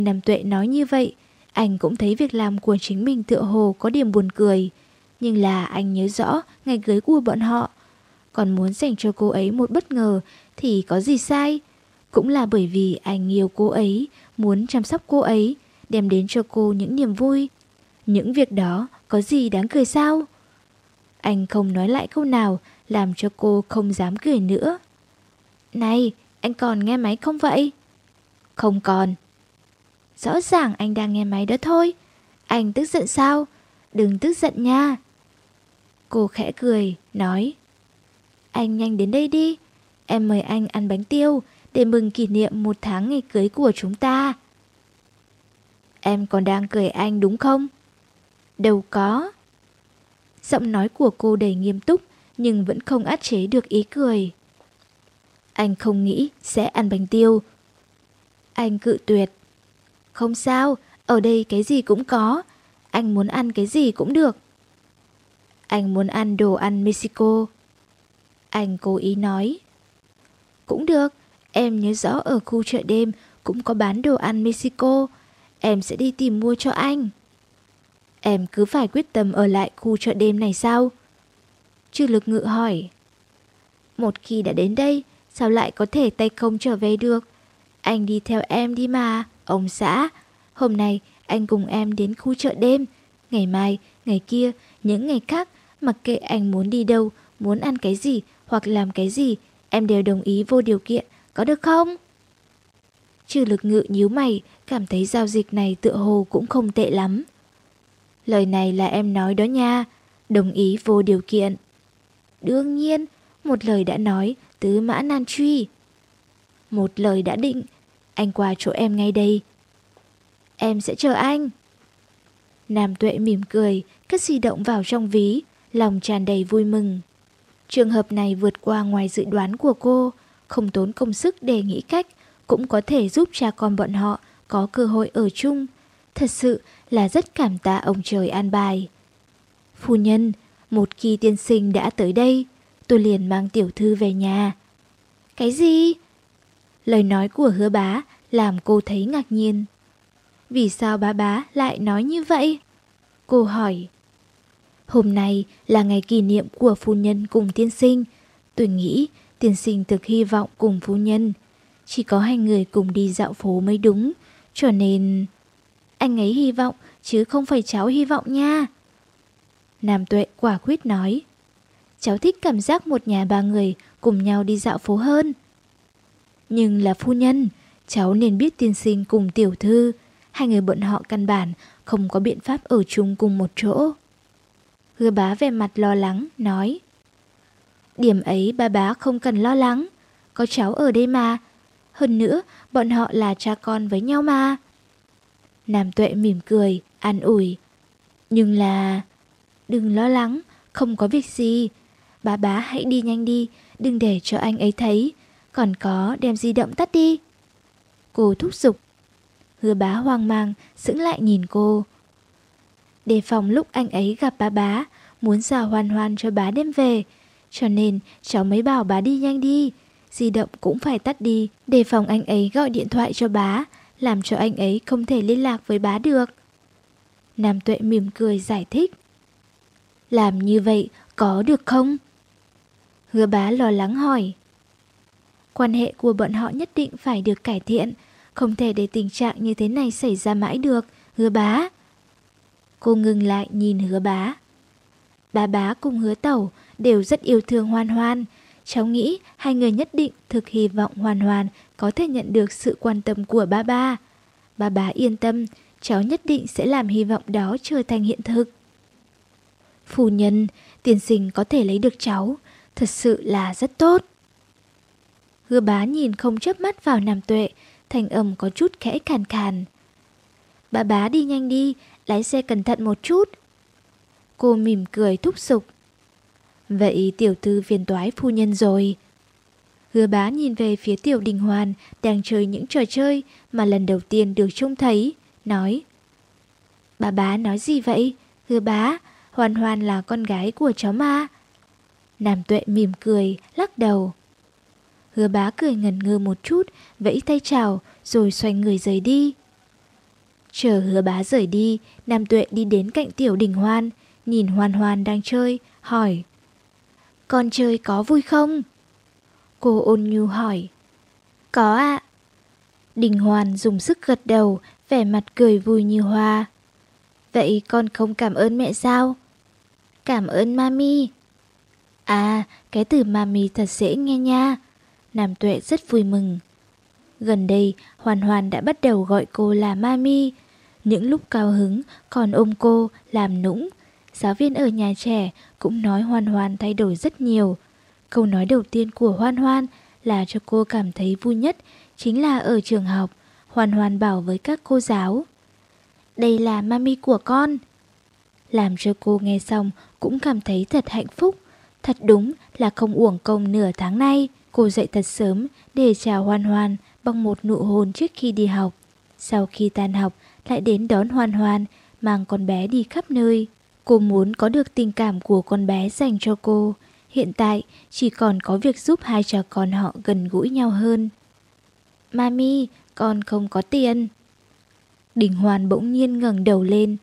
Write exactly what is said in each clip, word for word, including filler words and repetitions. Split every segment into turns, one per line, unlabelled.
Nam Tuệ nói như vậy, anh cũng thấy việc làm của chính mình tựa hồ có điểm buồn cười. Nhưng là anh nhớ rõ ngày cưới của bọn họ. Còn muốn dành cho cô ấy một bất ngờ thì có gì sai. Cũng là bởi vì anh yêu cô ấy, muốn chăm sóc cô ấy, đem đến cho cô những niềm vui. Những việc đó có gì đáng cười sao? Anh không nói lại câu nào, làm cho cô không dám cười nữa. Này, anh còn nghe máy không vậy? Không còn. Rõ ràng anh đang nghe máy đó thôi. Anh tức giận sao? Đừng tức giận nha. Cô khẽ cười, nói. Anh nhanh đến đây đi. Em mời anh ăn bánh tiêu để mừng kỷ niệm một tháng ngày cưới của chúng ta. Em còn đang cười anh đúng không? Đâu có. Giọng nói của cô đầy nghiêm túc nhưng vẫn không át chế được ý cười. Anh không nghĩ sẽ ăn bánh tiêu. Anh cự tuyệt. Không sao, ở đây cái gì cũng có. Anh muốn ăn cái gì cũng được. Anh muốn ăn đồ ăn Mexico. Anh cố ý nói. Cũng được, em nhớ rõ ở khu chợ đêm cũng có bán đồ ăn Mexico. Em sẽ đi tìm mua cho anh. Em cứ phải quyết tâm ở lại khu chợ đêm này sao? Trừ Lực Ngự hỏi. Một khi đã đến đây, sao lại có thể tay không trở về được? Anh đi theo em đi mà, ông xã. Hôm nay anh cùng em đến khu chợ đêm. Ngày mai, ngày kia, những ngày khác, mặc kệ anh muốn đi đâu, muốn ăn cái gì hoặc làm cái gì, em đều đồng ý vô điều kiện, có được không? Trừ Lực Ngự nhíu mày, cảm thấy giao dịch này tựa hồ cũng không tệ lắm. Lời này là em nói đó nha, đồng ý vô điều kiện. Đương nhiên, một lời đã nói, tứ mã nan truy. Một lời đã định, anh qua chỗ em ngay đây. Em sẽ chờ anh. Nam Tuệ mỉm cười, cất di động vào trong ví, lòng tràn đầy vui mừng. Trường hợp này vượt qua ngoài dự đoán của cô, không tốn công sức để nghĩ cách, cũng có thể giúp cha con bọn họ có cơ hội ở chung. Thật sự là rất cảm tạ ông trời an bài. Phu nhân, một khi tiên sinh đã tới đây, tôi liền mang tiểu thư về nhà. Cái gì? Lời nói của Hứa Bá làm cô thấy ngạc nhiên. Vì sao bá bá lại nói như vậy? Cô hỏi. Hôm nay là ngày kỷ niệm của phu nhân cùng tiên sinh. Tôi nghĩ tiên sinh thực hy vọng cùng phu nhân. Chỉ có hai người cùng đi dạo phố mới đúng. Cho nên... Anh ấy hy vọng chứ không phải cháu hy vọng nha. Nam Tuệ quả quyết nói. Cháu thích cảm giác một nhà ba người cùng nhau đi dạo phố hơn. Nhưng là phu nhân, cháu nên biết tiên sinh cùng tiểu thư. Hai người bọn họ căn bản không có biện pháp ở chung cùng một chỗ. Hứa Bá vẻ mặt lo lắng, nói. Điểm ấy ba bá không cần lo lắng. Có cháu ở đây mà. Hơn nữa, bọn họ là cha con với nhau mà. Nam Tuệ mỉm cười, an ủi. Nhưng là... Đừng lo lắng, không có việc gì. Bá bá hãy đi nhanh đi, đừng để cho anh ấy thấy. Còn có đem di động tắt đi. Cô thúc giục. Hứa Bá hoang mang, sững lại nhìn cô. Đề phòng lúc anh ấy gặp bá bá, muốn già hoan hoan cho bá đem về. Cho nên cháu mới bảo bá đi nhanh đi. Di động cũng phải tắt đi, đề phòng anh ấy gọi điện thoại cho bá, làm cho anh ấy không thể liên lạc với bá được. Nam Tuệ mỉm cười giải thích. Làm như vậy có được không? Hứa Bá lo lắng hỏi. Quan hệ của bọn họ nhất định phải được cải thiện, không thể để tình trạng như thế này xảy ra mãi được, Hứa Bá. Cô ngừng lại nhìn Hứa Bá. Bá bá cùng Hứa Tẩu đều rất yêu thương Hoan Hoan. Cháu nghĩ hai người nhất định thực hy vọng Hoan Hoan có thể nhận được sự quan tâm của ba ba. Ba bá yên tâm, cháu nhất định sẽ làm hy vọng đó trở thành hiện thực. Phu nhân, tiên sinh có thể lấy được cháu, thật sự là rất tốt. Hứa Bá nhìn không chớp mắt vào Nam Tuệ, thanh âm có chút khẽ khàn khàn. Bá bá đi nhanh đi, lái xe cẩn thận một chút. Cô mỉm cười thúc giục. Vậy tiểu thư phiền toái phu nhân rồi. Hứa Bá nhìn về phía Tiểu Đình Hoàn đang chơi những trò chơi mà lần đầu tiên được trông thấy, nói. Bà bá nói gì vậy? Hứa Bá, Hoàn Hoàn là con gái của cháu mà. Nam Tuệ mỉm cười, lắc đầu. Hứa Bá cười ngần ngơ một chút, vẫy tay chào rồi xoay người rời đi. Chờ Hứa Bá rời đi, Nam Tuệ đi đến cạnh Tiểu Đình Hoan, nhìn Hoan Hoan đang chơi, hỏi: Con chơi có vui không? Cô ôn nhu hỏi: Có ạ. Đình Hoan dùng sức gật đầu, vẻ mặt cười vui như hoa. Vậy con không cảm ơn mẹ sao? Cảm ơn mami. À, cái từ mami thật dễ nghe nha. Nam Tuệ rất vui mừng. Gần đây, Hoan Hoan đã bắt đầu gọi cô là mami. Những lúc cao hứng còn ôm cô làm nũng. Giáo viên ở nhà trẻ cũng nói Hoan Hoan thay đổi rất nhiều. Câu nói đầu tiên của Hoan Hoan là cho cô cảm thấy vui nhất chính là ở trường học. Hoan Hoan bảo với các cô giáo: Đây là mami của con. Làm cho cô nghe xong cũng cảm thấy thật hạnh phúc. Thật đúng là không uổng công nửa tháng nay. Cô dậy thật sớm để chào Hoan Hoan bằng một nụ hôn trước khi đi học. Sau khi tan học lại đến đón Hoan Hoan, mang con bé đi khắp nơi. Cô muốn có được tình cảm của con bé dành cho cô. Hiện tại chỉ còn có việc giúp hai cha con họ gần gũi nhau hơn. Mami, con không có tiền. Đình Hoan bỗng nhiên ngẩng đầu lên.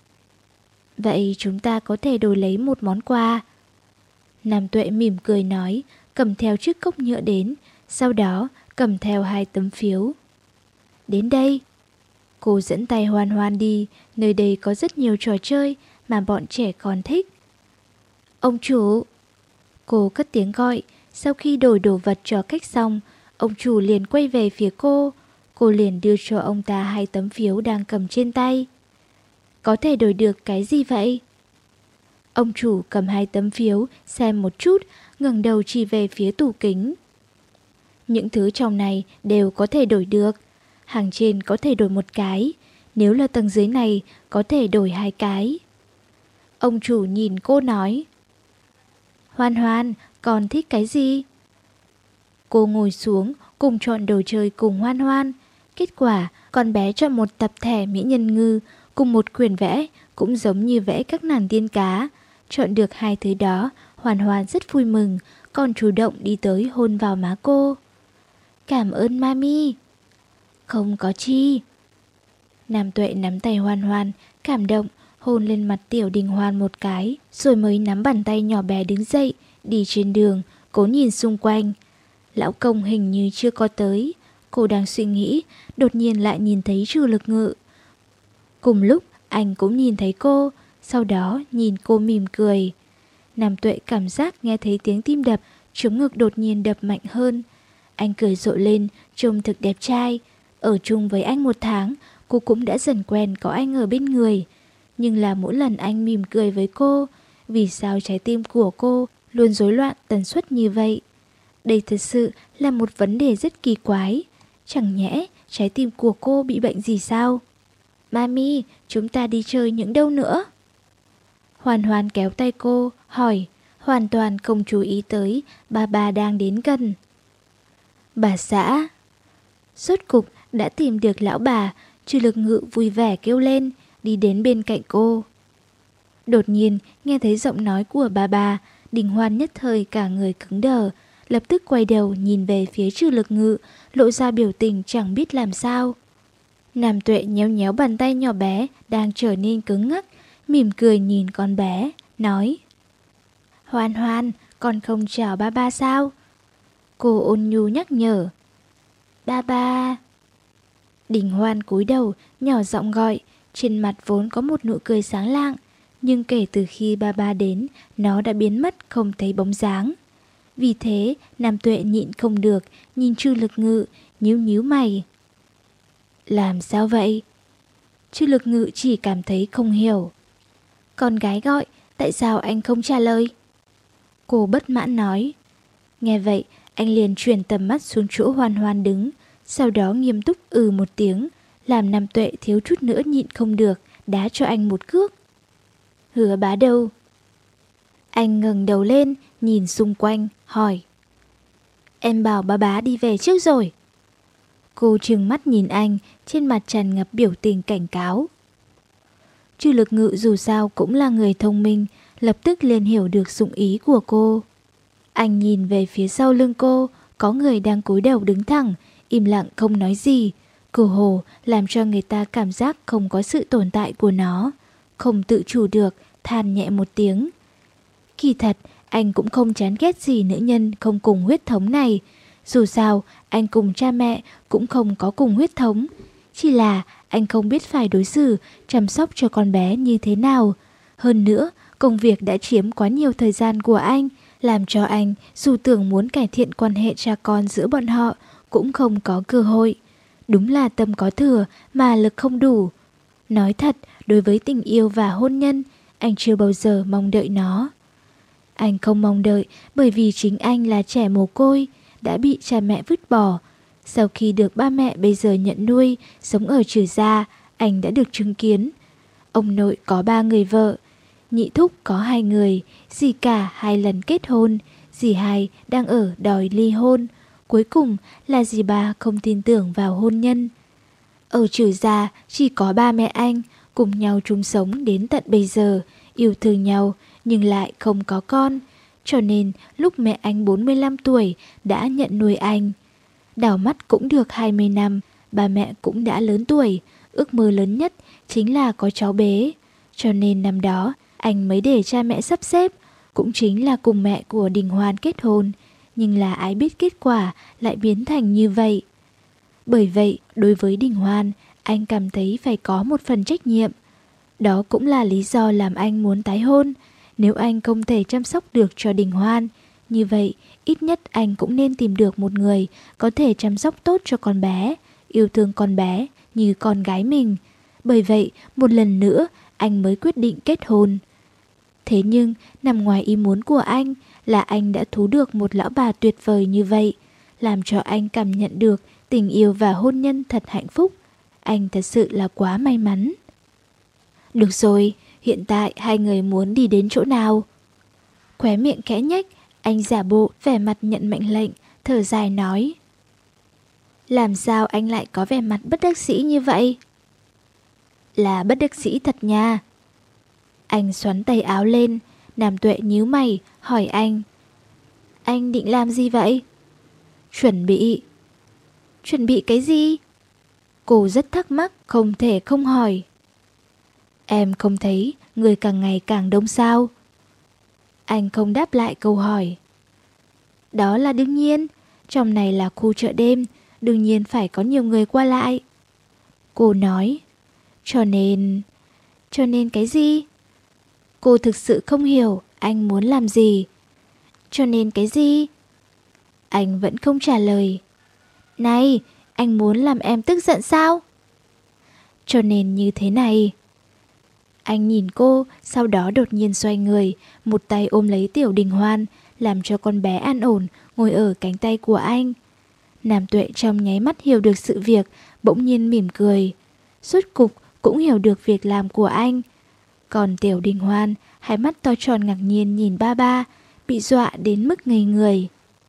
Vậy chúng ta có thể đổi lấy một món quà. Nam Tuệ mỉm cười nói, cầm theo chiếc cốc nhựa đến, sau đó cầm theo hai tấm phiếu. Đến đây. Cô dẫn tay Hoan Hoan đi, nơi đây có rất nhiều trò chơi mà bọn trẻ con thích. Ông chủ. Cô cất tiếng gọi, sau khi đổi đồ vật cho khách xong, ông chủ liền quay về phía cô. Cô liền đưa cho ông ta hai tấm phiếu đang cầm trên tay. Có thể đổi được cái gì vậy? Ông chủ cầm hai tấm phiếu, xem một chút, ngẩng đầu chỉ về phía tủ kính. Những thứ trong này đều có thể đổi được. Hàng trên có thể đổi một cái, nếu là tầng dưới này có thể đổi hai cái. Ông chủ nhìn cô nói: Hoan Hoan, con thích cái gì? Cô ngồi xuống cùng chọn đồ chơi cùng Hoan Hoan. Kết quả con bé chọn một tập thẻ mỹ nhân ngư cùng một quyển vẽ cũng giống như vẽ các nàng tiên cá. Chọn được hai thứ đó, Hoan Hoan rất vui mừng, còn chủ động đi tới hôn vào má cô. Cảm ơn mami. Không có chi. Nam Tuệ nắm tay Hoan Hoan, cảm động, hôn lên mặt Tiểu Đình Hoan một cái, rồi mới nắm bàn tay nhỏ bé đứng dậy, đi trên đường, cố nhìn xung quanh. Lão công hình như chưa có tới. Cô đang suy nghĩ, đột nhiên lại nhìn thấy Trừ Lực Ngự. Cùng lúc, anh cũng nhìn thấy cô, sau đó nhìn cô mỉm cười. Nam Tuệ cảm giác nghe thấy tiếng tim đập, trống ngực đột nhiên đập mạnh hơn. Anh cười rộ lên, trông thực đẹp trai. Ở chung với anh một tháng, cô cũng đã dần quen có anh ở bên người. Nhưng là mỗi lần anh mỉm cười với cô, vì sao trái tim của cô luôn rối loạn tần suất như vậy? Đây thật sự là một vấn đề rất kỳ quái. Chẳng nhẽ trái tim của cô bị bệnh gì sao? Mami, chúng ta đi chơi những đâu nữa? Hoan Hoan kéo tay cô, hỏi, hoàn toàn không chú ý tới bà bà đang đến gần. Bà xã. Rốt cục đã tìm được lão bà. Trừ Lực Ngự vui vẻ kêu lên, đi đến bên cạnh cô. Đột nhiên nghe thấy giọng nói của bà bà, Đình Hoan nhất thời cả người cứng đờ, lập tức quay đầu nhìn về phía Trừ Lực Ngự, lộ ra biểu tình chẳng biết làm sao. Nam Tuệ nhéo nhéo bàn tay nhỏ bé đang trở nên cứng ngắc, mỉm cười nhìn con bé, nói: Hoan Hoan, con không chào ba ba sao? Cô ôn nhu nhắc nhở. Ba ba. Đình Hoan cúi đầu, nhỏ giọng gọi, trên mặt vốn có một nụ cười sáng lạng, nhưng kể từ khi ba ba đến, nó đã biến mất không thấy bóng dáng. Vì thế, Nam Tuệ nhịn không được, nhìn Trừ Lực Ngự, nhíu nhíu mày. Làm sao vậy? Trừ Lực Ngự chỉ cảm thấy không hiểu. Con gái gọi, tại sao anh không trả lời? Cô bất mãn nói. Nghe vậy, anh liền chuyển tầm mắt xuống chỗ Hoan Hoan đứng, sau đó nghiêm túc ừ một tiếng, làm Nam Tuệ thiếu chút nữa nhịn không được, đá cho anh một cước. Hứa Bá đâu? Anh ngẩng đầu lên, nhìn xung quanh, hỏi. Em bảo ba bá đi về trước rồi. Cô trừng mắt nhìn anh, trên mặt tràn ngập biểu tình cảnh cáo. Trừ Lực Ngự dù sao cũng là người thông minh, lập tức liền hiểu được dụng ý của cô. Anh nhìn về phía sau lưng cô, có người đang cúi đầu đứng thẳng, im lặng không nói gì. Cơ hồ làm cho người ta cảm giác không có sự tồn tại của nó. Không tự chủ được, than nhẹ một tiếng. Kỳ thật, anh cũng không chán ghét gì nữ nhân không cùng huyết thống này. Dù sao, anh cùng cha mẹ cũng không có cùng huyết thống. Chỉ là anh không biết phải đối xử, chăm sóc cho con bé như thế nào. Hơn nữa, công việc đã chiếm quá nhiều thời gian của anh, làm cho anh dù tưởng muốn cải thiện quan hệ cha con giữa bọn họ cũng không có cơ hội. Đúng là tâm có thừa mà lực không đủ. Nói thật, đối với tình yêu và hôn nhân, anh chưa bao giờ mong đợi nó. Anh không mong đợi bởi vì chính anh là trẻ mồ côi, đã bị cha mẹ vứt bỏ. Sau khi được ba mẹ bây giờ nhận nuôi, sống ở Trừ Gia, anh đã được chứng kiến. Ông nội có ba người vợ, nhị thúc có hai người, dì cả hai lần kết hôn, dì hai đang ở đòi ly hôn. Cuối cùng là dì ba không tin tưởng vào hôn nhân. Ở Trừ Gia chỉ có ba mẹ anh cùng nhau chung sống đến tận bây giờ, yêu thương nhau nhưng lại không có con. Cho nên lúc mẹ anh bốn mươi lăm tuổi đã nhận nuôi anh. Đảo mắt cũng được hai mươi năm, ba mẹ cũng đã lớn tuổi, ước mơ lớn nhất chính là có cháu bé. Cho nên năm đó anh mới để cha mẹ sắp xếp, cũng chính là cùng mẹ của Đình Hoan kết hôn. Nhưng là ai biết kết quả lại biến thành như vậy. Bởi vậy, đối với Đình Hoan, anh cảm thấy phải có một phần trách nhiệm. Đó cũng là lý do làm anh muốn tái hôn. Nếu anh không thể chăm sóc được cho Đình Hoan, như vậy ít nhất anh cũng nên tìm được một người có thể chăm sóc tốt cho con bé, yêu thương con bé như con gái mình. Bởi vậy, một lần nữa anh mới quyết định kết hôn. Thế nhưng, nằm ngoài ý muốn của anh là anh đã thú được một lão bà tuyệt vời như vậy, làm cho anh cảm nhận được tình yêu và hôn nhân thật hạnh phúc. Anh thật sự là quá may mắn. Được rồi, hiện tại hai người muốn đi đến chỗ nào? Khóe miệng khẽ nhếch, anh giả bộ vẻ mặt nhận mệnh lệnh, thở dài nói. Làm sao anh lại có vẻ mặt bất đắc dĩ như vậy? Là bất đắc dĩ thật nha. Anh xoắn tay áo lên, Nam Tuệ nhíu mày, hỏi anh. Anh định làm gì vậy? Chuẩn bị. Chuẩn bị cái gì? Cô rất thắc mắc, không thể không hỏi. Em không thấy người càng ngày càng đông sao? Anh không đáp lại câu hỏi. Đó là đương nhiên, trong này là khu chợ đêm, đương nhiên phải có nhiều người qua lại. Cô nói. Cho nên... Cho nên cái gì? Cô thực sự không hiểu anh muốn làm gì. Cho nên cái gì? Anh vẫn không trả lời. Này, anh muốn làm em tức giận sao? Cho nên như thế này. Anh nhìn cô, sau đó đột nhiên xoay người, một tay ôm lấy Tiểu Đình Hoan, làm cho con bé an ổn, ngồi ở cánh tay của anh. Nam Tuệ trong nháy mắt hiểu được sự việc, bỗng nhiên mỉm cười. Rốt cục cũng hiểu được việc làm của anh. Còn Tiểu Đình Hoan, hai mắt to tròn ngạc nhiên nhìn ba ba, bị dọa đến mức ngây người.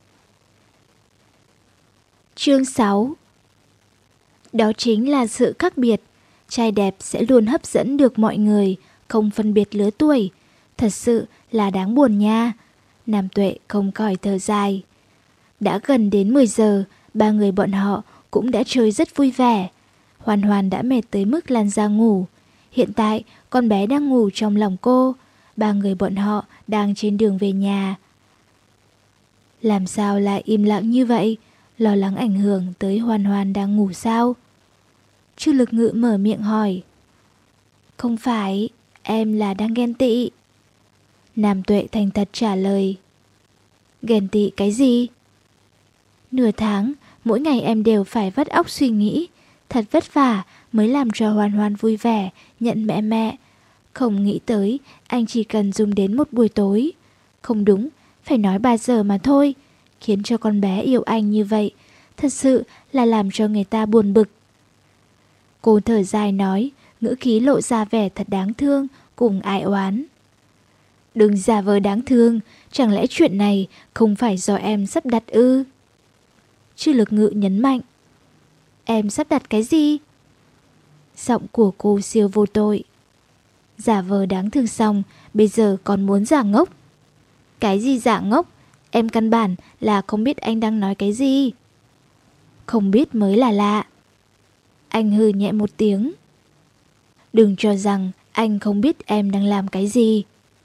Chương sáu. Đó chính là sự khác biệt. Trai đẹp sẽ luôn hấp dẫn được mọi người, không phân biệt lứa tuổi. Thật sự là đáng buồn nha. Nam Tuệ không khỏi thở dài. Đã gần đến mười giờ, ba người bọn họ cũng đã chơi rất vui vẻ. Hoàn Hoàn đã mệt tới mức lăn ra ngủ. Hiện tại con bé đang ngủ trong lòng cô. Ba người bọn họ đang trên đường về nhà. Làm sao lại im lặng như vậy? Lo lắng ảnh hưởng tới Hoàn Hoàn đang ngủ sao? Chu Lực Ngự mở miệng hỏi. Không phải, em là đang ghen tị. Nam Tuệ thành thật trả lời. Ghen tị cái gì? Nửa tháng, mỗi ngày em đều phải vắt óc suy nghĩ. Thật vất vả mới làm cho Hoàn Hoàn vui vẻ, nhận mẹ mẹ. Không nghĩ tới, anh chỉ cần dùng đến một buổi tối. Không đúng, phải nói ba giờ mà thôi. Khiến cho con bé yêu anh như vậy, thật sự là làm cho người ta buồn bực. Cô thở dài nói, ngữ khí lộ ra vẻ thật đáng thương, cùng ai oán. Đừng giả vờ đáng thương, chẳng lẽ chuyện này không phải do em sắp đặt ư? Chu Lực Ngự nhấn mạnh. Em sắp đặt cái gì? Giọng của cô siêu vô tội. Giả vờ đáng thương xong, bây giờ còn muốn giả ngốc. Cái gì giả ngốc? Em căn bản là không biết anh đang nói cái gì. Không biết mới là lạ. Anh hừ nhẹ một tiếng. Đừng cho rằng anh không biết em đang làm cái gì.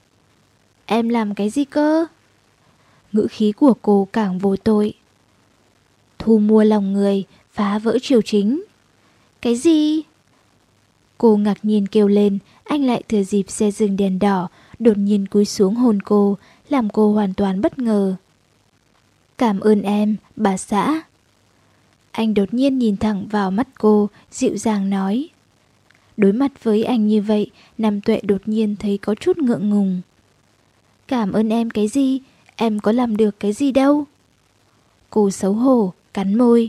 Em làm cái gì cơ? Ngữ khí của cô càng vô tội. Thu mua lòng người, phá vỡ triều chính. Cái gì? Cô ngạc nhiên kêu lên. Anh lại thừa dịp xe dừng đèn đỏ, đột nhiên cúi xuống hôn cô, làm cô hoàn toàn bất ngờ. Cảm ơn em, bà xã. Anh đột nhiên nhìn thẳng vào mắt cô, dịu dàng nói. Đối mặt với anh như vậy, Nam Tuệ đột nhiên thấy có chút ngượng ngùng. Cảm ơn em cái gì? Em có làm được cái gì đâu? Cô xấu hổ, cắn môi.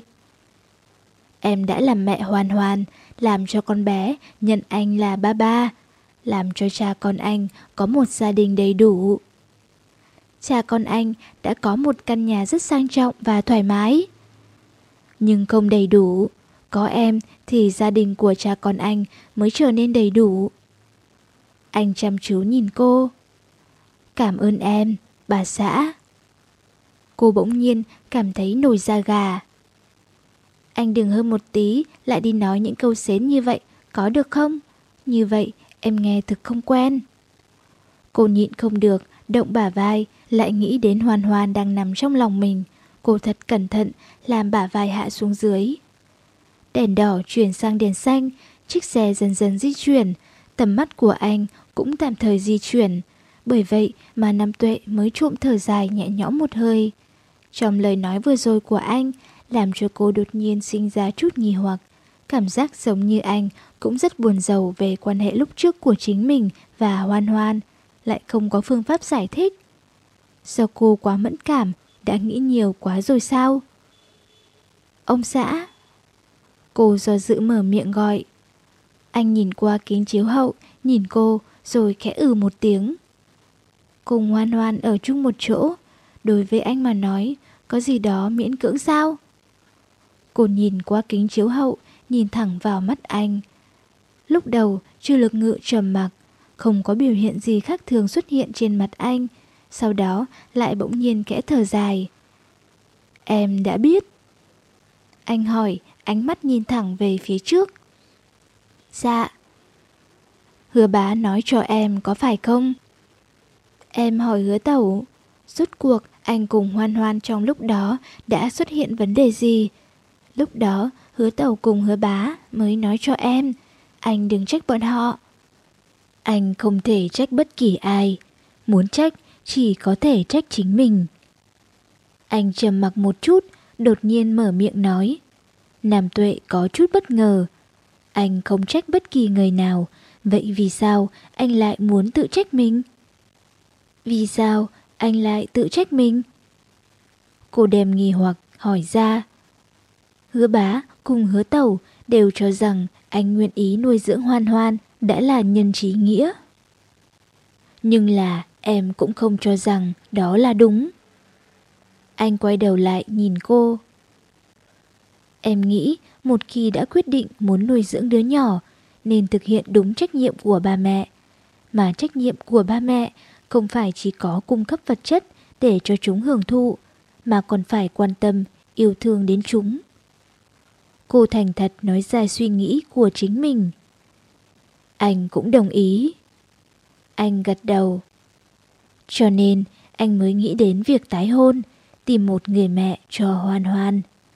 Em đã làm mẹ Hoàn Hoàn, làm cho con bé nhận anh là ba ba, làm cho cha con anh có một gia đình đầy đủ. Cha con anh đã có một căn nhà rất sang trọng và thoải mái. Nhưng không đầy đủ. Có em thì gia đình của cha con anh mới trở nên đầy đủ. Anh chăm chú nhìn cô. Cảm ơn em, bà xã. Cô bỗng nhiên cảm thấy nổi da gà. Anh đừng hơn một tí lại đi nói những câu xến như vậy, có được không? Như vậy em nghe thực không quen. Cô nhịn không được, động bả vai, lại nghĩ đến Hoàn Hoàn đang nằm trong lòng mình. Cô thật cẩn thận làm bả vai hạ xuống dưới. Đèn đỏ chuyển sang đèn xanh, chiếc xe dần dần di chuyển, tầm mắt của anh cũng tạm thời di chuyển. Bởi vậy mà Nam Tuệ mới trộm thở dài nhẹ nhõm một hơi. Trong lời nói vừa rồi của anh làm cho cô đột nhiên sinh ra chút nghi hoặc. Cảm giác giống như anh cũng rất buồn rầu về quan hệ lúc trước của chính mình và Hoan Hoan, lại không có phương pháp giải thích. Do cô quá mẫn cảm, đã nghĩ nhiều quá rồi sao? Ông xã. Cô do dự mở miệng gọi. Anh nhìn qua kính chiếu hậu, nhìn cô rồi khẽ ừ một tiếng. Cùng Hoan Hoan ở chung một chỗ, đối với anh mà nói, có gì đó miễn cưỡng sao? Cô nhìn qua kính chiếu hậu, nhìn thẳng vào mắt anh. Lúc đầu, Chu Lực Ngự trầm mặc, không có biểu hiện gì khác thường xuất hiện trên mặt anh. Sau đó lại bỗng nhiên khẽ thở dài. Em đã biết. Anh hỏi, ánh mắt nhìn thẳng về phía trước. Dạ. Hứa bá nói cho em có phải không? Em hỏi Hứa tẩu, rốt cuộc anh cùng Hoan Hoan trong lúc đó đã xuất hiện vấn đề gì? Lúc đó Hứa tẩu cùng Hứa bá mới nói cho em, anh đừng trách bọn họ. Anh không thể trách bất kỳ ai, muốn trách chỉ có thể trách chính mình. Anh trầm mặc một chút, đột nhiên mở miệng nói. Nam Tuệ có chút bất ngờ. Anh không trách bất kỳ người nào, vậy vì sao anh lại muốn tự trách mình? Vì sao anh lại tự trách mình? Cô đem nghi hoặc hỏi ra. Hứa bá cùng Hứa tẩu đều cho rằng anh nguyện ý nuôi dưỡng Hoan Hoan đã là nhân trí nghĩa. Nhưng là em cũng không cho rằng đó là đúng. Anh quay đầu lại nhìn cô. Em nghĩ một khi đã quyết định muốn nuôi dưỡng đứa nhỏ nên thực hiện đúng trách nhiệm của ba mẹ. Mà trách nhiệm của ba mẹ không phải chỉ có cung cấp vật chất để cho chúng hưởng thụ, mà còn phải quan tâm, yêu thương đến chúng. Cô thành thật nói ra suy nghĩ của chính mình. Anh cũng đồng ý. Anh gật đầu. Cho nên anh mới nghĩ đến việc tái hôn, tìm một người mẹ cho Hoan Hoan.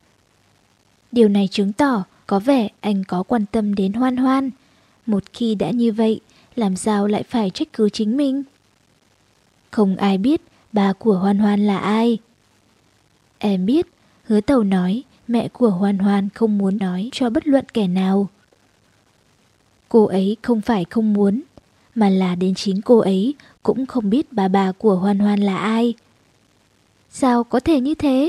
Điều này chứng tỏ có vẻ anh có quan tâm đến Hoan Hoan. Một khi đã như vậy, làm sao lại phải trách cứ chính mình? Không ai biết bà của Hoan Hoan là ai. Em biết, Hứa tẩu nói mẹ của Hoan Hoan không muốn nói cho bất luận kẻ nào. Cô ấy không phải không muốn, mà là đến chính cô ấy cũng không biết bà bà của Hoan Hoan là ai. Sao có thể như thế?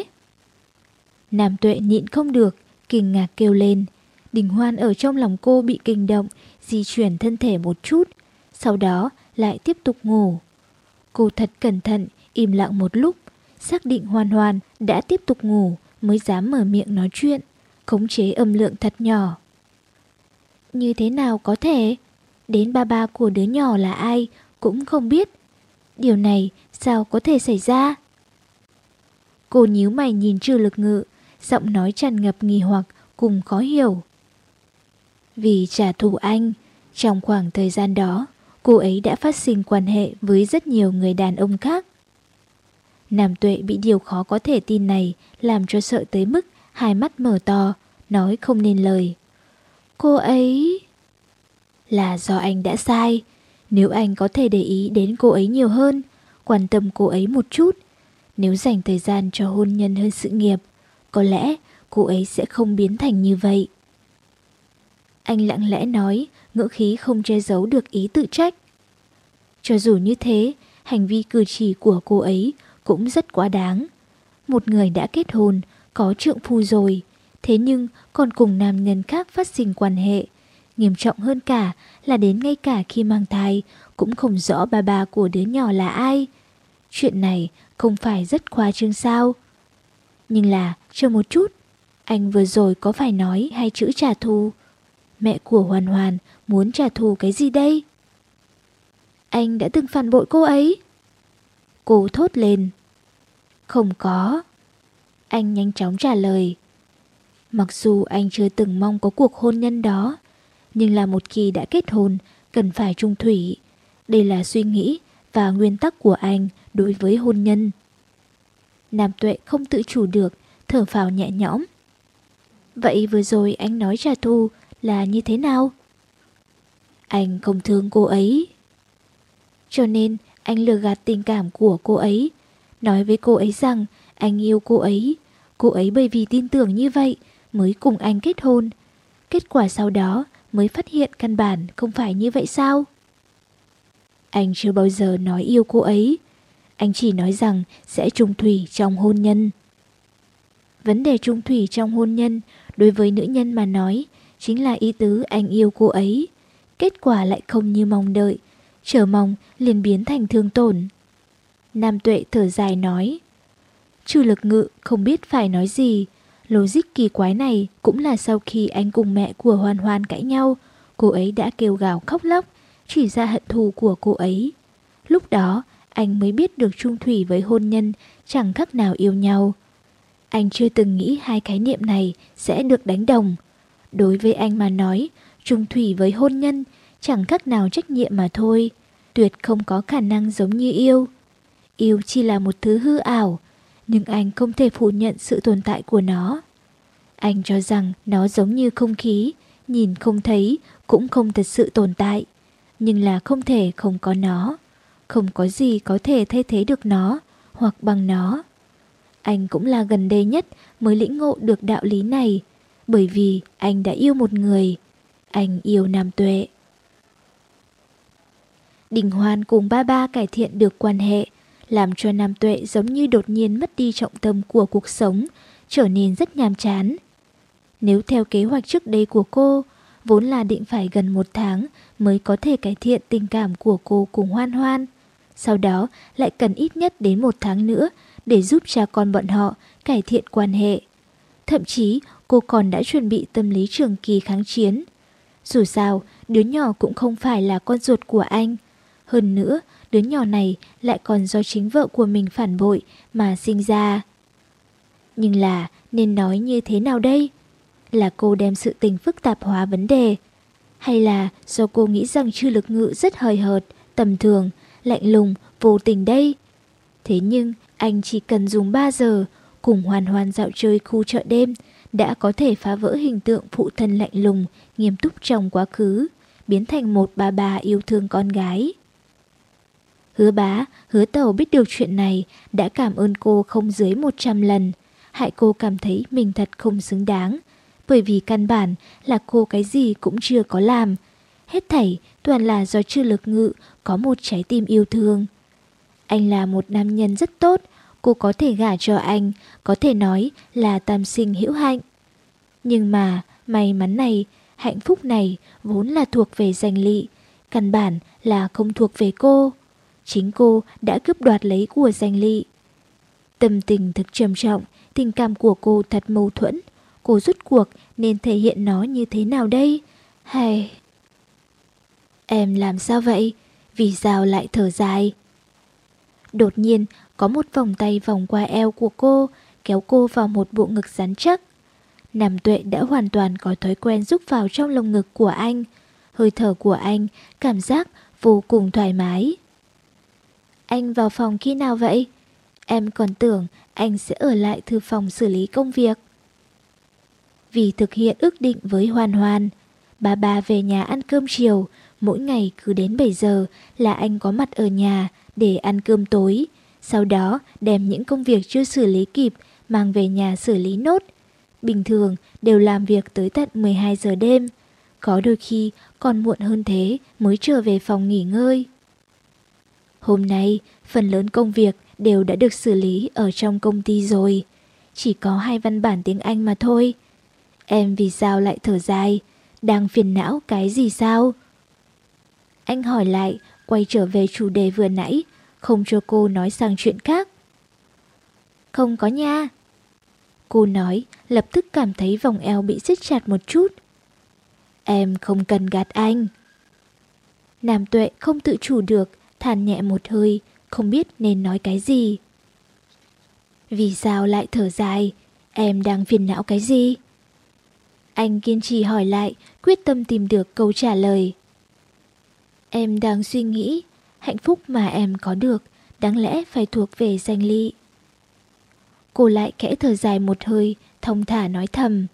Nam Tuệ nhịn không được, kinh ngạc kêu lên. Đình Hoan ở trong lòng cô bị kinh động, di chuyển thân thể một chút, sau đó lại tiếp tục ngủ. Cô thật cẩn thận, im lặng một lúc, xác định Hoan Hoan đã tiếp tục ngủ mới dám mở miệng nói chuyện, khống chế âm lượng thật nhỏ. Như thế nào có thể? Đến ba ba của đứa nhỏ là ai cũng không biết. Điều này sao có thể xảy ra? Cô nhíu mày nhìn Trư Lực Ngự, giọng nói tràn ngập nghi hoặc cùng khó hiểu. Vì trả thù anh, trong khoảng thời gian đó, cô ấy đã phát sinh quan hệ với rất nhiều người đàn ông khác. Nam Tuệ bị điều khó có thể tin này làm cho sợ tới mức hai mắt mở to, nói không nên lời. Cô ấy... Là do anh đã sai. Nếu anh có thể để ý đến cô ấy nhiều hơn, quan tâm cô ấy một chút, nếu dành thời gian cho hôn nhân hơn sự nghiệp, có lẽ cô ấy sẽ không biến thành như vậy. Anh lặng lẽ nói, ngữ khí không che giấu được ý tự trách. Cho dù như thế, hành vi cử chỉ của cô ấy cũng rất quá đáng. Một người đã kết hôn, có trượng phu rồi, thế nhưng còn cùng nam nhân khác phát sinh quan hệ. Nghiêm trọng hơn cả là đến ngay cả khi mang thai cũng không rõ bà bà của đứa nhỏ là ai. Chuyện này không phải rất khoa trương sao? Nhưng là, chờ một chút, anh vừa rồi có phải nói hai chữ trả thù? Mẹ của Hoàn Hoàn muốn trả thù cái gì đây? Anh đã từng phản bội cô ấy. Cô thốt lên. Không có. Anh nhanh chóng trả lời. Mặc dù anh chưa từng mong có cuộc hôn nhân đó, nhưng là một khi đã kết hôn, cần phải chung thủy. Đây là suy nghĩ và nguyên tắc của anh đối với hôn nhân. Nam Tuệ không tự chủ được, thở phào nhẹ nhõm. Vậy vừa rồi anh nói trả thù là như thế nào? Anh không thương cô ấy. Cho nên anh lừa gạt tình cảm của cô ấy, nói với cô ấy rằng anh yêu cô ấy. Cô ấy bởi vì tin tưởng như vậy mới cùng anh kết hôn. Kết quả sau đó mới phát hiện căn bản không phải như vậy sao? Anh chưa bao giờ nói yêu cô ấy. Anh chỉ nói rằng sẽ chung thủy trong hôn nhân. Vấn đề chung thủy trong hôn nhân đối với nữ nhân mà nói chính là ý tứ anh yêu cô ấy. Kết quả lại không như mong đợi, chờ mong liền biến thành thương tổn. Nam Tuệ thở dài nói. Chu Lực Ngự không biết phải nói gì. Logic kỳ quái này cũng là sau khi anh cùng mẹ của Hoan Hoan cãi nhau, cô ấy đã kêu gào khóc lóc, chỉ ra hận thù của cô ấy. Lúc đó anh mới biết được chung thủy với hôn nhân chẳng khác nào yêu nhau. Anh chưa từng nghĩ hai khái niệm này sẽ được đánh đồng. Đối với anh mà nói, chung thủy với hôn nhân chẳng khác nào trách nhiệm mà thôi, tuyệt không có khả năng giống như yêu. Yêu chỉ là một thứ hư ảo, nhưng anh không thể phủ nhận sự tồn tại của nó. Anh cho rằng nó giống như không khí, nhìn không thấy cũng không thật sự tồn tại, nhưng là không thể không có nó. Không có gì có thể thay thế được nó hoặc bằng nó. Anh cũng là gần đây nhất mới lĩnh ngộ được đạo lý này, bởi vì anh đã yêu một người. Anh yêu Nam Tuệ. Đình Hoan cùng ba ba cải thiện được quan hệ, làm cho Nam Tuệ giống như đột nhiên mất đi trọng tâm của cuộc sống, trở nên rất nhàm chán. Nếu theo kế hoạch trước đây của cô, vốn là định phải gần một tháng mới có thể cải thiện tình cảm của cô cùng Hoan Hoan. Sau đó lại cần ít nhất đến một tháng nữa để giúp cha con bọn họ cải thiện quan hệ. Thậm chí cô còn đã chuẩn bị tâm lý trường kỳ kháng chiến. Dù sao, đứa nhỏ cũng không phải là con ruột của anh. Hơn nữa, đứa nhỏ này lại còn do chính vợ của mình phản bội mà sinh ra. Nhưng là nên nói như thế nào đây? Là cô đem sự tình phức tạp hóa vấn đề? Hay là do cô nghĩ rằng Chu Lực Ngự rất hời hợt, tầm thường, lạnh lùng, vô tình đây? Thế nhưng anh chỉ cần dùng ba giờ cùng Hoàn Hoàn dạo chơi khu chợ đêm đã có thể phá vỡ hình tượng phụ thân lạnh lùng, nghiêm túc trong quá khứ, biến thành một bà bà yêu thương con gái. Hứa Bá, Hứa Tẩu biết được chuyện này đã cảm ơn cô không dưới một trăm lần, hại cô cảm thấy mình thật không xứng đáng, bởi vì căn bản là cô cái gì cũng chưa có làm. Hết thảy toàn là do Chu Lực Ngự có một trái tim yêu thương. Anh là một nam nhân rất tốt, cô có thể gả cho anh, có thể nói là tam sinh hữu hạnh. Nhưng mà may mắn này, hạnh phúc này vốn là thuộc về Danh Lị, căn bản là không thuộc về cô. Chính cô đã cướp đoạt lấy của Danh Lị. Tâm tình thực trầm trọng, tình cảm của cô thật mâu thuẫn. Cô rút cuộc nên thể hiện nó như thế nào đây? Hay... Em làm sao vậy? Vì sao lại thở dài? Đột nhiên có một vòng tay vòng qua eo của cô, kéo cô vào một bộ ngực rắn chắc. Nam Tuệ đã hoàn toàn có thói quen rúc vào trong lồng ngực của anh. Hơi thở của anh, cảm giác vô cùng thoải mái. Anh vào phòng khi nào vậy? Em còn tưởng anh sẽ ở lại thư phòng xử lý công việc. Vì thực hiện ước định với Hoan Hoan, bà bà về nhà ăn cơm chiều, mỗi ngày cứ đến bảy giờ là anh có mặt ở nhà để ăn cơm tối. Sau đó đem những công việc chưa xử lý kịp mang về nhà xử lý nốt. Bình thường đều làm việc tới tận mười hai giờ đêm. Có đôi khi còn muộn hơn thế mới trở về phòng nghỉ ngơi. Hôm nay, phần lớn công việc đều đã được xử lý ở trong công ty rồi. Chỉ có hai văn bản tiếng Anh mà thôi. Em vì sao lại thở dài? Đang phiền não cái gì sao? Anh hỏi lại, quay trở về chủ đề vừa nãy, không cho cô nói sang chuyện khác. Không có nha. Cô nói, lập tức cảm thấy vòng eo bị siết chặt một chút. Em không cần gạt anh. Nam Tuệ không tự chủ được, than nhẹ một hơi, không biết nên nói cái gì. Vì sao lại thở dài? Em đang phiền não cái gì? Anh kiên trì hỏi lại, quyết tâm tìm được câu trả lời. Em đang suy nghĩ, hạnh phúc mà em có được đáng lẽ phải thuộc về Danh Ly. Cô lại khẽ thở dài một hơi, thong thả nói thầm.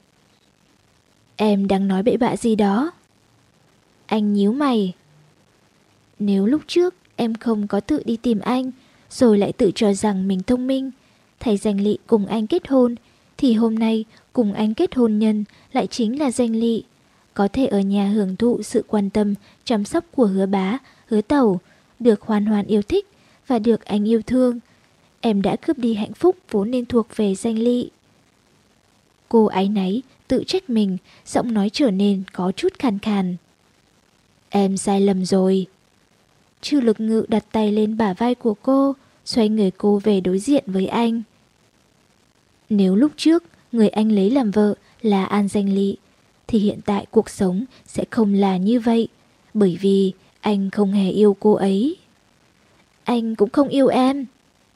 Em đang nói bậy bạ gì đó? Anh nhíu mày. Nếu lúc trước em không có tự đi tìm anh, rồi lại tự cho rằng mình thông minh, thầy Danh Lị cùng anh kết hôn, thì hôm nay cùng anh kết hôn nhân lại chính là Danh Lị. Có thể ở nhà hưởng thụ sự quan tâm, chăm sóc của Hứa Bá, Hứa Tẩu, được Hoan Hoan yêu thích và được anh yêu thương. Em đã cướp đi hạnh phúc vốn nên thuộc về Danh Lị. Cô áy náy, tự trách mình, giọng nói trở nên có chút khàn khàn. Em sai lầm rồi. Trừ Lực Ngự đặt tay lên bả vai của cô, xoay người cô về đối diện với anh. Nếu lúc trước người anh lấy làm vợ là An Danh Lị, thì hiện tại cuộc sống sẽ không là như vậy, bởi vì anh không hề yêu cô ấy. Anh cũng không yêu em.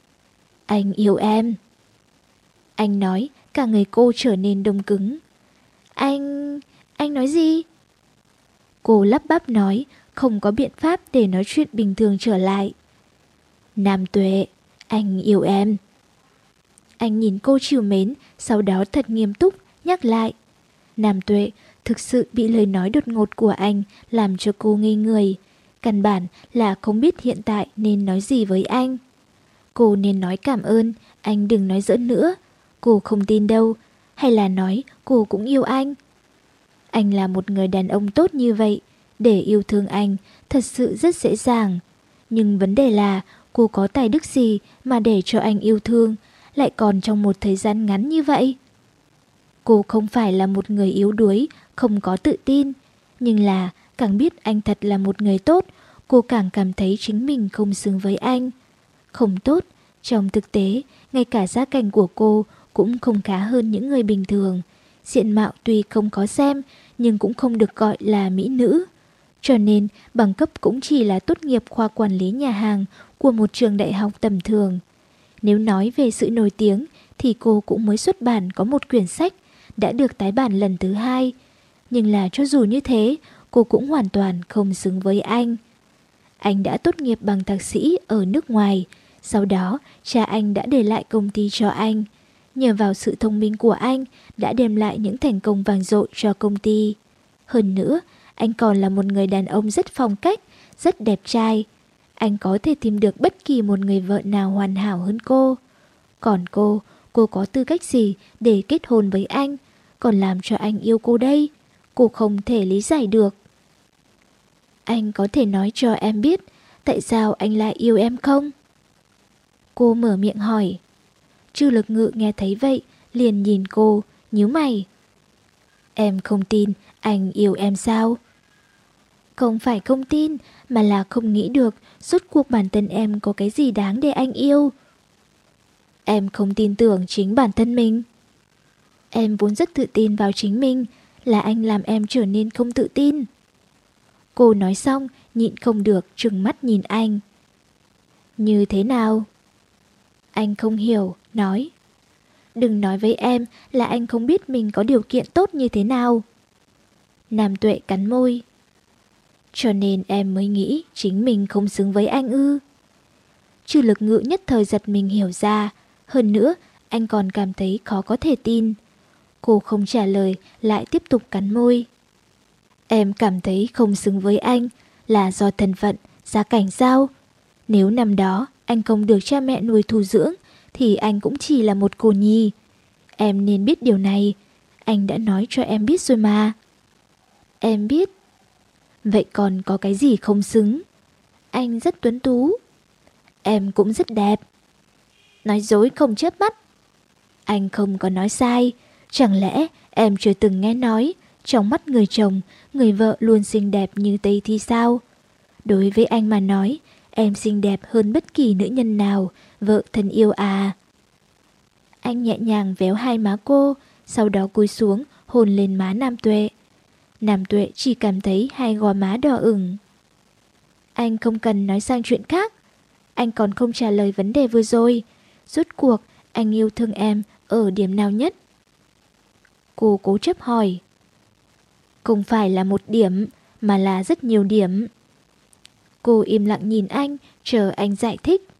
Anh yêu em. Anh nói, cả người cô trở nên đông cứng. Anh... anh nói gì? Cô lắp bắp nói, không có biện pháp để nói chuyện bình thường trở lại. Nam Tuệ, anh yêu em. Anh nhìn cô trìu mến, sau đó thật nghiêm túc, nhắc lại. Nam Tuệ thực sự bị lời nói đột ngột của anh làm cho cô ngây người. Căn bản là không biết hiện tại nên nói gì với anh. Cô nên nói cảm ơn, anh đừng nói giỡn nữa. Cô không tin đâu, hay là nói cô cũng yêu anh. Anh là một người đàn ông tốt như vậy, để yêu thương anh thật sự rất dễ dàng. Nhưng vấn đề là cô có tài đức gì mà để cho anh yêu thương, lại còn trong một thời gian ngắn như vậy. Cô không phải là một người yếu đuối, không có tự tin. Nhưng là càng biết anh thật là một người tốt, cô càng cảm thấy chính mình không xứng với anh. Không tốt, trong thực tế, ngay cả gia cảnh của cô cũng không khá hơn những người bình thường. Diện mạo tuy không có xem, nhưng cũng không được gọi là mỹ nữ. Cho nên bằng cấp cũng chỉ là tốt nghiệp khoa quản lý nhà hàng của một trường đại học tầm thường. Nếu nói về sự nổi tiếng thì cô cũng mới xuất bản có một quyển sách, đã được tái bản lần thứ hai. Nhưng là cho dù như thế, cô cũng hoàn toàn không xứng với anh. Anh đã tốt nghiệp bằng thạc sĩ ở nước ngoài, sau đó cha anh đã để lại công ty cho anh. Nhờ vào sự thông minh của anh đã đem lại những thành công vang dội cho công ty. Hơn nữa, anh còn là một người đàn ông rất phong cách, rất đẹp trai. Anh có thể tìm được bất kỳ một người vợ nào hoàn hảo hơn cô. Còn cô, cô có tư cách gì để kết hôn với anh, còn làm cho anh yêu cô đây? Cô không thể lý giải được. Anh có thể nói cho em biết tại sao anh lại yêu em không? Cô mở miệng hỏi. Trừ Lực Ngự nghe thấy vậy, liền nhìn cô, nhíu mày. Em không tin anh yêu em sao? Không phải không tin, mà là không nghĩ được rốt cuộc bản thân em có cái gì đáng để anh yêu. Em không tin tưởng chính bản thân mình. Em vốn rất tự tin vào chính mình, là anh làm em trở nên không tự tin. Cô nói xong, nhịn không được trừng mắt nhìn anh. Như thế nào? Anh không hiểu, nói. Đừng nói với em là anh không biết mình có điều kiện tốt như thế nào. Nam Tuệ cắn môi. Cho nên em mới nghĩ chính mình không xứng với anh ư? Trừ Lực Ngữ nhất thời giật mình hiểu ra. Hơn nữa, anh còn cảm thấy khó có thể tin. Cô không trả lời, lại tiếp tục cắn môi. Em cảm thấy không xứng với anh là do thân phận, gia cảnh sao? Nếu năm đó anh không được cha mẹ nuôi thu dưỡng thì anh cũng chỉ là một cô nhi. Em nên biết điều này. Anh đã nói cho em biết rồi mà. Em biết. Vậy còn có cái gì không xứng? Anh rất tuấn tú. Em cũng rất đẹp. Nói dối không chớp mắt. Anh không có nói sai. Chẳng lẽ em chưa từng nghe nói trong mắt người chồng, người vợ luôn xinh đẹp như Tây thì sao? Đối với anh mà nói, em xinh đẹp hơn bất kỳ nữ nhân nào, vợ thân yêu à. Anh nhẹ nhàng véo hai má cô, sau đó cúi xuống hôn lên má Nam Tuệ. Nam Tuệ chỉ cảm thấy hai gò má đỏ ửng. Anh không cần nói sang chuyện khác. Anh còn không trả lời vấn đề vừa rồi. Rốt cuộc anh yêu thương em ở điểm nào nhất? Cô cố chấp hỏi. Không phải là một điểm, mà là rất nhiều điểm. Cô im lặng nhìn anh, chờ anh giải thích.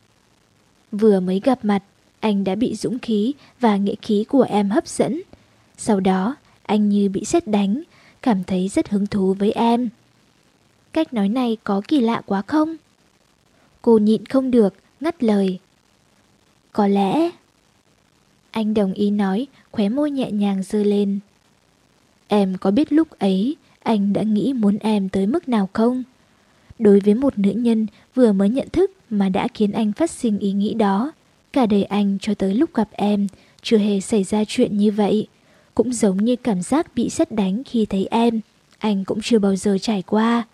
Vừa mới gặp mặt, anh đã bị dũng khí và nghĩa khí của em hấp dẫn. Sau đó, anh như bị sét đánh, cảm thấy rất hứng thú với em. Cách nói này có kỳ lạ quá không? Cô nhịn không được, ngắt lời. Có lẽ. Anh đồng ý nói, khóe môi nhẹ nhàng giơ lên. Em có biết lúc ấy anh đã nghĩ muốn em tới mức nào không? Đối với một nữ nhân vừa mới nhận thức mà đã khiến anh phát sinh ý nghĩ đó, cả đời anh cho tới lúc gặp em chưa hề xảy ra chuyện như vậy. Cũng giống như cảm giác bị sét đánh khi thấy em, anh cũng chưa bao giờ trải qua.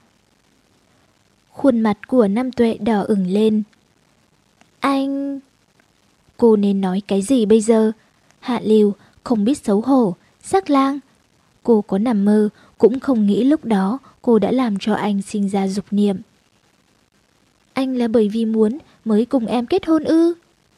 Khuôn mặt của Nam Tuệ đỏ ửng lên. Anh... Cô nên nói cái gì bây giờ? Hạ lưu, không biết xấu hổ, sắc lang. Cô có nằm mơ cũng không nghĩ lúc đó cô đã làm cho anh sinh ra dục niệm. Anh là bởi vì muốn mới cùng em kết hôn ư?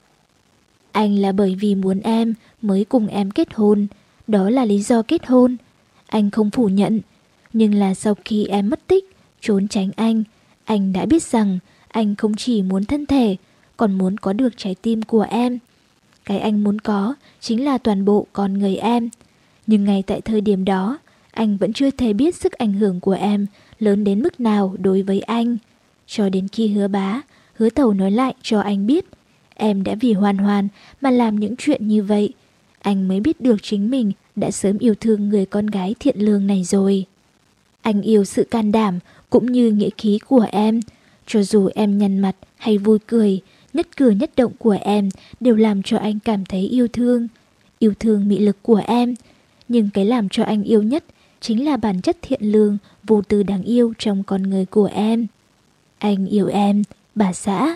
Anh là bởi vì muốn em mới cùng em kết hôn. Đó là lý do kết hôn. Anh không phủ nhận. Nhưng là sau khi em mất tích, trốn tránh anh, anh đã biết rằng anh không chỉ muốn thân thể, còn muốn có được trái tim của em. Cái anh muốn có chính là toàn bộ con người em. Nhưng ngay tại thời điểm đó, anh vẫn chưa thể biết sức ảnh hưởng của em lớn đến mức nào đối với anh. Cho đến khi Hứa Bá, Hứa Tẩu nói lại cho anh biết, em đã vì Hoàn Hoàn mà làm những chuyện như vậy. Anh mới biết được chính mình đã sớm yêu thương người con gái thiện lương này rồi. Anh yêu sự can đảm cũng như nghĩa khí của em. Cho dù em nhăn mặt hay vui cười, nhất cử nhất động của em đều làm cho anh cảm thấy yêu thương. Yêu thương mị lực của em. Nhưng cái làm cho anh yêu nhất chính là bản chất thiện lương, vô tư đáng yêu trong con người của em. Anh yêu em, bà xã.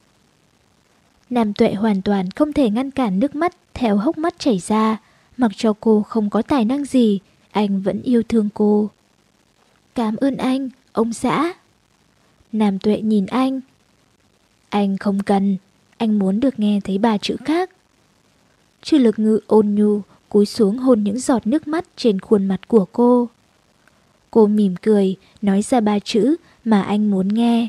Nam Tuệ hoàn toàn không thể ngăn cản nước mắt theo hốc mắt chảy ra. Mặc cho cô không có tài năng gì, anh vẫn yêu thương cô. Cảm ơn anh, ông xã. Nam Tuệ nhìn anh. Anh không cần, anh muốn được nghe thấy ba chữ khác. Trừ Lực Ngữ ôn nhu cúi xuống hôn những giọt nước mắt trên khuôn mặt của cô. Cô mỉm cười, nói ra ba chữ mà anh muốn nghe.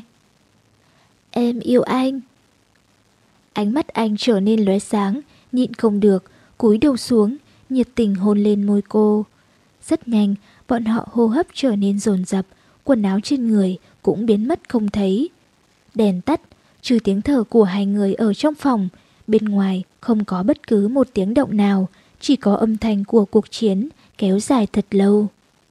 Em yêu anh. Ánh mắt anh trở nên lóe sáng, nhịn không được, cúi đầu xuống, nhiệt tình hôn lên môi cô. Rất nhanh, bọn họ hô hấp trở nên dồn dập, quần áo trên người cũng biến mất không thấy. Đèn tắt, trừ tiếng thở của hai người ở trong phòng, bên ngoài không có bất cứ một tiếng động nào, chỉ có âm thanh của cuộc chiến kéo dài thật lâu.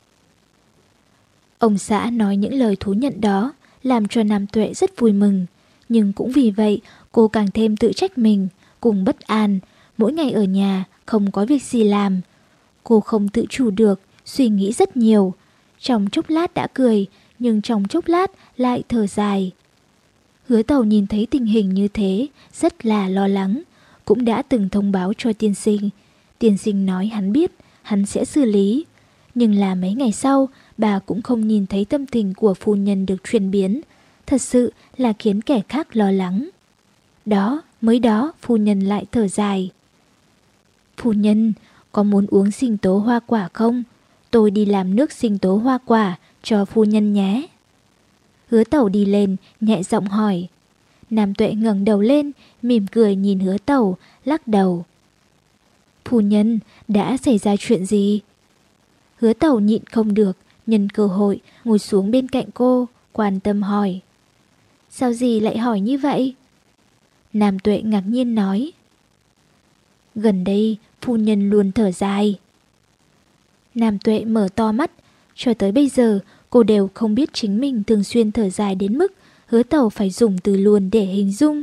Ông xã nói những lời thú nhận đó làm cho Nam Tuệ rất vui mừng, nhưng cũng vì vậy cô càng thêm tự trách mình, cùng bất an, mỗi ngày ở nhà không có việc gì làm. Cô không tự chủ được, suy nghĩ rất nhiều, trong chốc lát đã cười, nhưng trong chốc lát lại thở dài. Hứa Tẩu nhìn thấy tình hình như thế, rất là lo lắng, cũng đã từng thông báo cho tiên sinh. Tiên sinh nói hắn biết, hắn sẽ xử lý. Nhưng là mấy ngày sau, bà cũng không nhìn thấy tâm tình của phu nhân được chuyển biến. Thật sự là khiến kẻ khác lo lắng. Đó, mới đó phu nhân lại thở dài. Phu nhân, có muốn uống sinh tố hoa quả không? Tôi đi làm nước sinh tố hoa quả cho phu nhân nhé. Hứa Tẩu đi lên, nhẹ giọng hỏi. Nam Tuệ ngẩng đầu lên, mỉm cười nhìn Hứa Tẩu, lắc đầu. Phu nhân, đã xảy ra chuyện gì? Hứa Tẩu nhịn không được, nhân cơ hội ngồi xuống bên cạnh cô, quan tâm hỏi. Sao gì lại hỏi như vậy? Nam Tuệ ngạc nhiên nói. Gần đây, phu nhân luôn thở dài. Nam Tuệ mở to mắt, cho tới bây giờ cô đều không biết chính mình thường xuyên thở dài đến mức Hứa Tẩu phải dùng từ luôn để hình dung.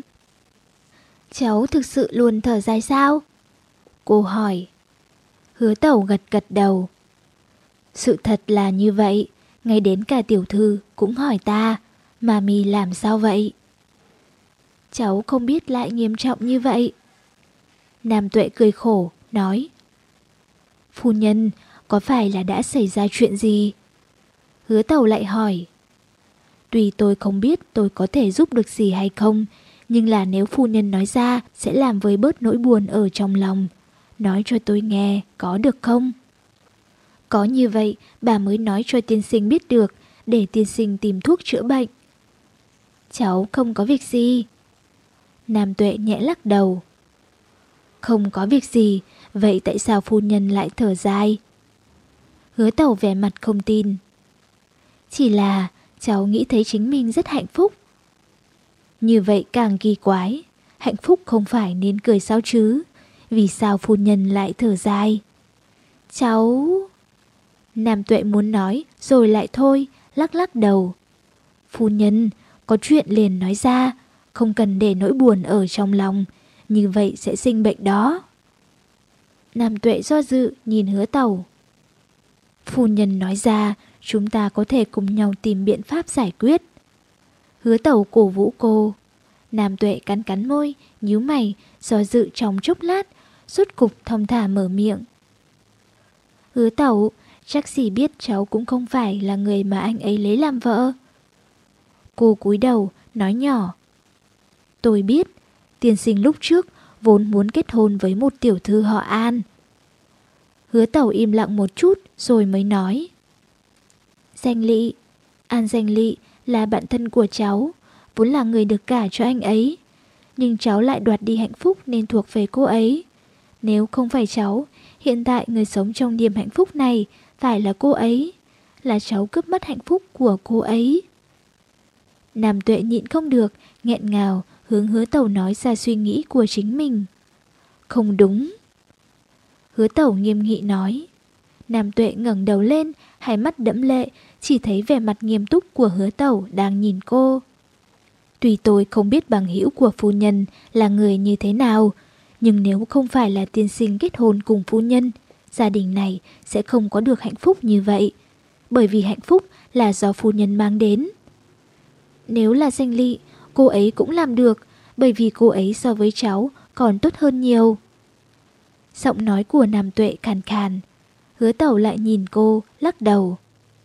Cháu thực sự luôn thở dài sao? Cô hỏi. Hứa Tẩu gật gật đầu. Sự thật là như vậy, ngay đến cả tiểu thư cũng hỏi ta, Mami làm sao vậy? Cháu không biết lại nghiêm trọng như vậy. Nam Tuệ cười khổ, nói. Phu nhân, có phải là đã xảy ra chuyện gì? Hứa Tẩu lại hỏi. Tuy tôi không biết tôi có thể giúp được gì hay không, nhưng là nếu phu nhân nói ra sẽ làm vơi bớt nỗi buồn ở trong lòng. Nói cho tôi nghe, có được không? Có như vậy, bà mới nói cho tiên sinh biết được, để tiên sinh tìm thuốc chữa bệnh. Cháu không có việc gì. Nam Tuệ nhẹ lắc đầu. Không có việc gì, vậy tại sao phu nhân lại thở dài? Hứa Tẩu vẻ mặt không tin. Chỉ là cháu nghĩ thấy chính mình rất hạnh phúc. Như vậy càng kỳ quái, hạnh phúc không phải nên cười sao chứ? Vì sao phu nhân lại thở dài? Cháu... Nam Tuệ muốn nói rồi lại thôi, lắc lắc đầu. Phu nhân, có chuyện liền nói ra, không cần để nỗi buồn ở trong lòng, như vậy sẽ sinh bệnh đó. Nam Tuệ do dự nhìn Hứa Tẩu. Phu nhân nói ra, chúng ta có thể cùng nhau tìm biện pháp giải quyết. Hứa Tẩu cổ vũ cô. Nam Tuệ cắn cắn môi, nhíu mày, do dự trong chốc lát, rốt cục thong thả mở miệng. Hứa Tẩu, chắc gì biết cháu cũng không phải là người mà anh ấy lấy làm vợ. Cô cúi đầu, nói nhỏ. Tôi biết, tiên sinh lúc trước vốn muốn kết hôn với một tiểu thư họ An. Hứa Tẩu im lặng một chút rồi mới nói. Danh Lị, An Danh Lị là bạn thân của cháu, vốn là người được gả cho anh ấy. Nhưng cháu lại đoạt đi hạnh phúc nên thuộc về cô ấy. Nếu không phải cháu, hiện tại người sống trong niềm hạnh phúc này phải là cô ấy. Là cháu cướp mất hạnh phúc của cô ấy. Nam Tuệ nhịn không được, nghẹn ngào, hướng Hứa Tẩu nói ra suy nghĩ của chính mình. Không đúng. Hứa Tẩu nghiêm nghị nói. Nam Tuệ ngẩng đầu lên, hai mắt đẫm lệ, chỉ thấy vẻ mặt nghiêm túc của Hứa Tẩu đang nhìn cô. Tuy tôi không biết bằng hữu của phu nhân là người như thế nào, nhưng nếu không phải là tiên sinh kết hôn cùng phu nhân, gia đình này sẽ không có được hạnh phúc như vậy. Bởi vì hạnh phúc là do phu nhân mang đến. Nếu là Danh Lị, cô ấy cũng làm được, bởi vì cô ấy so với cháu còn tốt hơn nhiều. Giọng nói của Nam Tuệ khàn khàn. Hứa Tẩu lại nhìn cô, lắc đầu.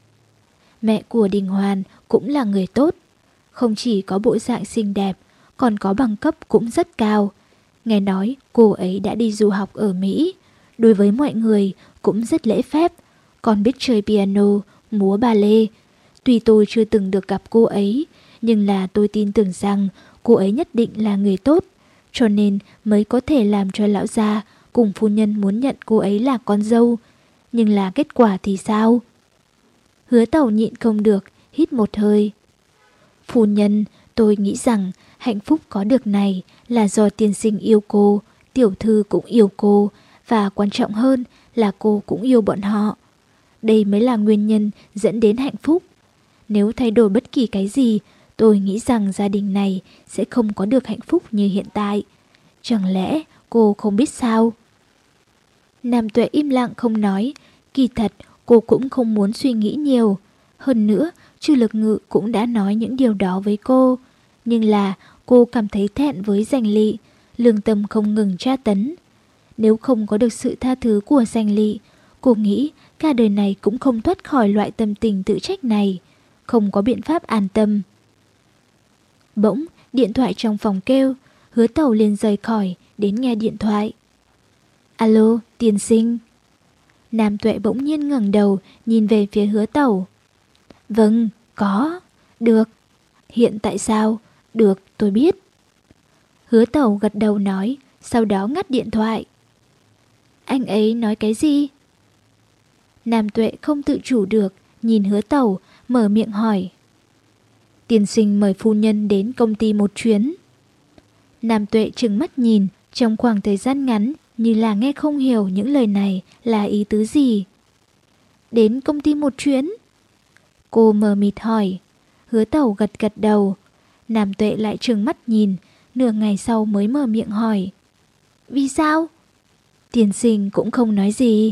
Mẹ của Đình Hoàn cũng là người tốt. Không chỉ có bộ dạng xinh đẹp, còn có bằng cấp cũng rất cao. Nghe nói cô ấy đã đi du học ở Mỹ. Đối với mọi người cũng rất lễ phép, còn biết chơi piano, múa ballet. Tuy tôi chưa từng được gặp cô ấy, nhưng là tôi tin tưởng rằng cô ấy nhất định là người tốt, cho nên mới có thể làm cho lão gia cùng phu nhân muốn nhận cô ấy là con dâu. Nhưng là kết quả thì sao? Hứa Tẩu nhịn không được, hít một hơi. Phu nhân, tôi nghĩ rằng hạnh phúc có được này là do tiên sinh yêu cô, tiểu thư cũng yêu cô, và quan trọng hơn là cô cũng yêu bọn họ. Đây mới là nguyên nhân dẫn đến hạnh phúc. Nếu thay đổi bất kỳ cái gì, tôi nghĩ rằng gia đình này sẽ không có được hạnh phúc như hiện tại. Chẳng lẽ cô không biết sao? Nam Tuệ im lặng không nói. Kỳ thật cô cũng không muốn suy nghĩ nhiều. Hơn nữa, Trư Lực Ngự cũng đã nói những điều đó với cô. Nhưng là cô cảm thấy thẹn với Danh Lị, lương tâm không ngừng tra tấn. Nếu không có được sự tha thứ của Danh Lị, cô nghĩ cả đời này cũng không thoát khỏi loại tâm tình tự trách này, không có biện pháp an tâm. Bỗng, điện thoại trong phòng kêu, Hứa Tẩu liền rời khỏi, đến nghe điện thoại. Alo, Tiên sinh. Nam Tuệ bỗng nhiên ngẩng đầu nhìn về phía Hứa Tẩu. Vâng, có, được. Hiện tại sao? Được, tôi biết. Hứa Tẩu gật đầu nói, sau đó ngắt điện thoại. Anh ấy nói cái gì? Nam Tuệ không tự chủ được, nhìn Hứa Tẩu, mở miệng hỏi. Tiên sinh mời phu nhân đến công ty một chuyến. Nam Tuệ trừng mắt nhìn, trong khoảng thời gian ngắn như là nghe không hiểu những lời này là ý tứ gì. Đến công ty một chuyến? Cô mờ mịt hỏi. Hứa Tẩu gật gật đầu. Nam Tuệ lại trừng mắt nhìn, nửa ngày sau mới mở miệng hỏi. Vì sao? Tiên sinh cũng không nói gì.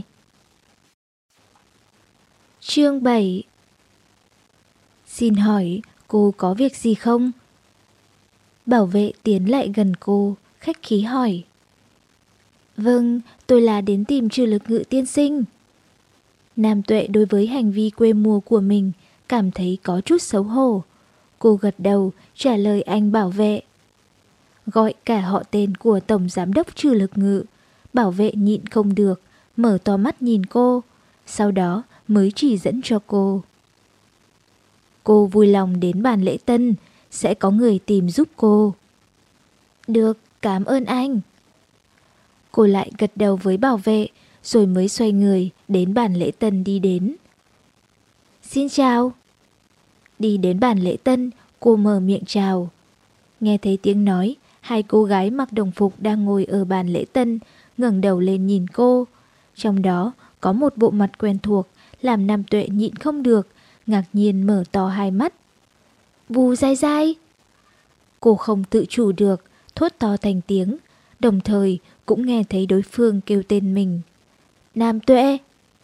Chương bảy. Xin hỏi, cô có việc gì không? Bảo vệ tiến lại gần cô, khách khí hỏi. Vâng, tôi là đến tìm Trừ Lực Ngự tiên sinh. Nam Tuệ đối với hành vi quê mùa của mình cảm thấy có chút xấu hổ. Cô gật đầu trả lời anh bảo vệ. Gọi cả họ tên của Tổng Giám đốc Trừ Lực Ngự. Bảo vệ nhịn không được, mở to mắt nhìn cô, sau đó mới chỉ dẫn cho cô. Cô vui lòng đến bàn lễ tân, sẽ có người tìm giúp cô. Được, cảm ơn anh. Cô lại gật đầu với bảo vệ, rồi mới xoay người đến bàn lễ tân đi đến. Xin chào. Đi đến bàn lễ tân, cô mở miệng chào. Nghe thấy tiếng nói, hai cô gái mặc đồng phục đang ngồi ở bàn lễ tân, ngẩng đầu lên nhìn cô. Trong đó có một bộ mặt quen thuộc, làm Nam Tuệ nhịn không được, ngạc nhiên mở to hai mắt. Vù dai dai. Cô không tự chủ được, thốt to thành tiếng, đồng thời cũng nghe thấy đối phương kêu tên mình. Nam Tuệ.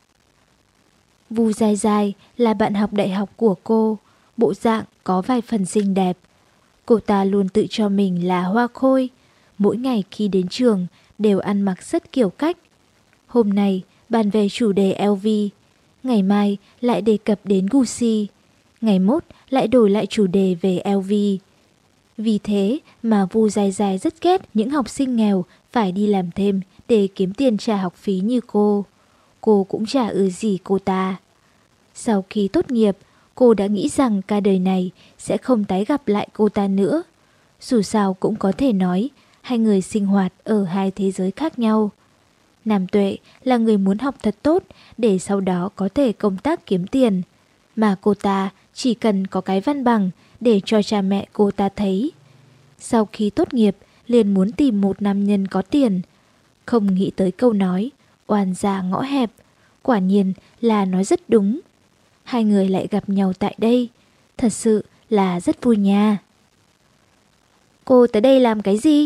Vù dai dai là bạn học đại học của cô, bộ dạng có vài phần xinh đẹp. Cô ta luôn tự cho mình là hoa khôi, mỗi ngày khi đến trường đều ăn mặc rất kiểu cách. Hôm nay bàn về chủ đề lờ vê, ngày mai lại đề cập đến Gucci, ngày mốt lại đổi lại chủ đề về lờ vê. Vì thế mà Vu Dài Dài rất ghét những học sinh nghèo phải đi làm thêm để kiếm tiền trả học phí như cô. Cô cũng chả ưa gì cô ta. Sau khi tốt nghiệp, cô đã nghĩ rằng cả đời này sẽ không tái gặp lại cô ta nữa. Dù sao cũng có thể nói, hai người sinh hoạt ở hai thế giới khác nhau. Nam Tuệ là người muốn học thật tốt để sau đó có thể công tác kiếm tiền. Mà cô ta chỉ cần có cái văn bằng để cho cha mẹ cô ta thấy. Sau khi tốt nghiệp, liền muốn tìm một nam nhân có tiền. Không nghĩ tới câu nói, oan gia ngõ hẹp. Quả nhiên là nói rất đúng. Hai người lại gặp nhau tại đây. Thật sự là rất vui nha. Cô tới đây làm cái gì?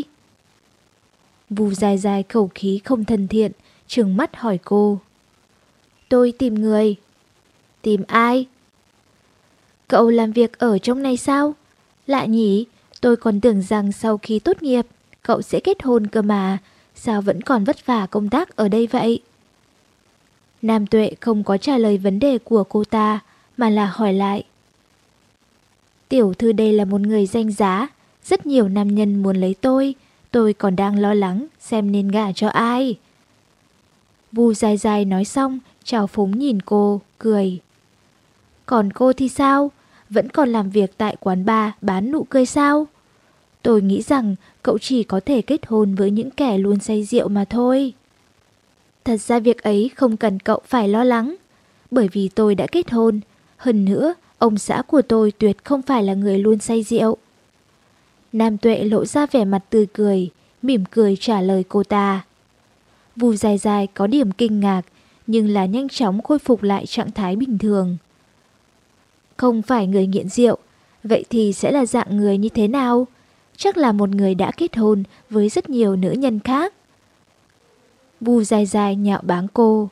Vu Dài Dài khẩu khí không thân thiện, trừng mắt hỏi cô. Tôi tìm người. Tìm ai? Cậu làm việc ở trong này sao? Lạ nhỉ, tôi còn tưởng rằng sau khi tốt nghiệp, cậu sẽ kết hôn cơ mà. Sao vẫn còn vất vả công tác ở đây vậy? Nam Tuệ không có trả lời vấn đề của cô ta, mà là hỏi lại. Tiểu thư đây là một người danh giá, rất nhiều nam nhân muốn lấy tôi. Tôi còn đang lo lắng xem nên gả cho ai. Vu Dài Dài nói xong, trào phúng nhìn cô, cười. Còn cô thì sao? Vẫn còn làm việc tại quán bar bán nụ cười sao? Tôi nghĩ rằng cậu chỉ có thể kết hôn với những kẻ luôn say rượu mà thôi. Thật ra việc ấy không cần cậu phải lo lắng. Bởi vì tôi đã kết hôn. Hơn nữa, ông xã của tôi tuyệt không phải là người luôn say rượu. Nam Tuệ lộ ra vẻ mặt tươi cười, mỉm cười trả lời cô ta. Vu Dài Dài có điểm kinh ngạc, nhưng là nhanh chóng khôi phục lại trạng thái bình thường. Không phải người nghiện rượu, vậy thì sẽ là dạng người như thế nào? Chắc là một người đã kết hôn với rất nhiều nữ nhân khác. Vu Dài Dài nhạo báng cô.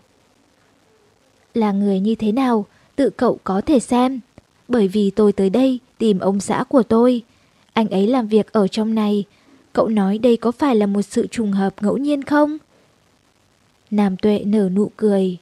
Là người như thế nào, tự cậu có thể xem. Bởi vì tôi tới đây tìm ông xã của tôi. Anh ấy làm việc ở trong này. Cậu nói đây có phải là một sự trùng hợp ngẫu nhiên không? Nam Tuệ nở nụ cười.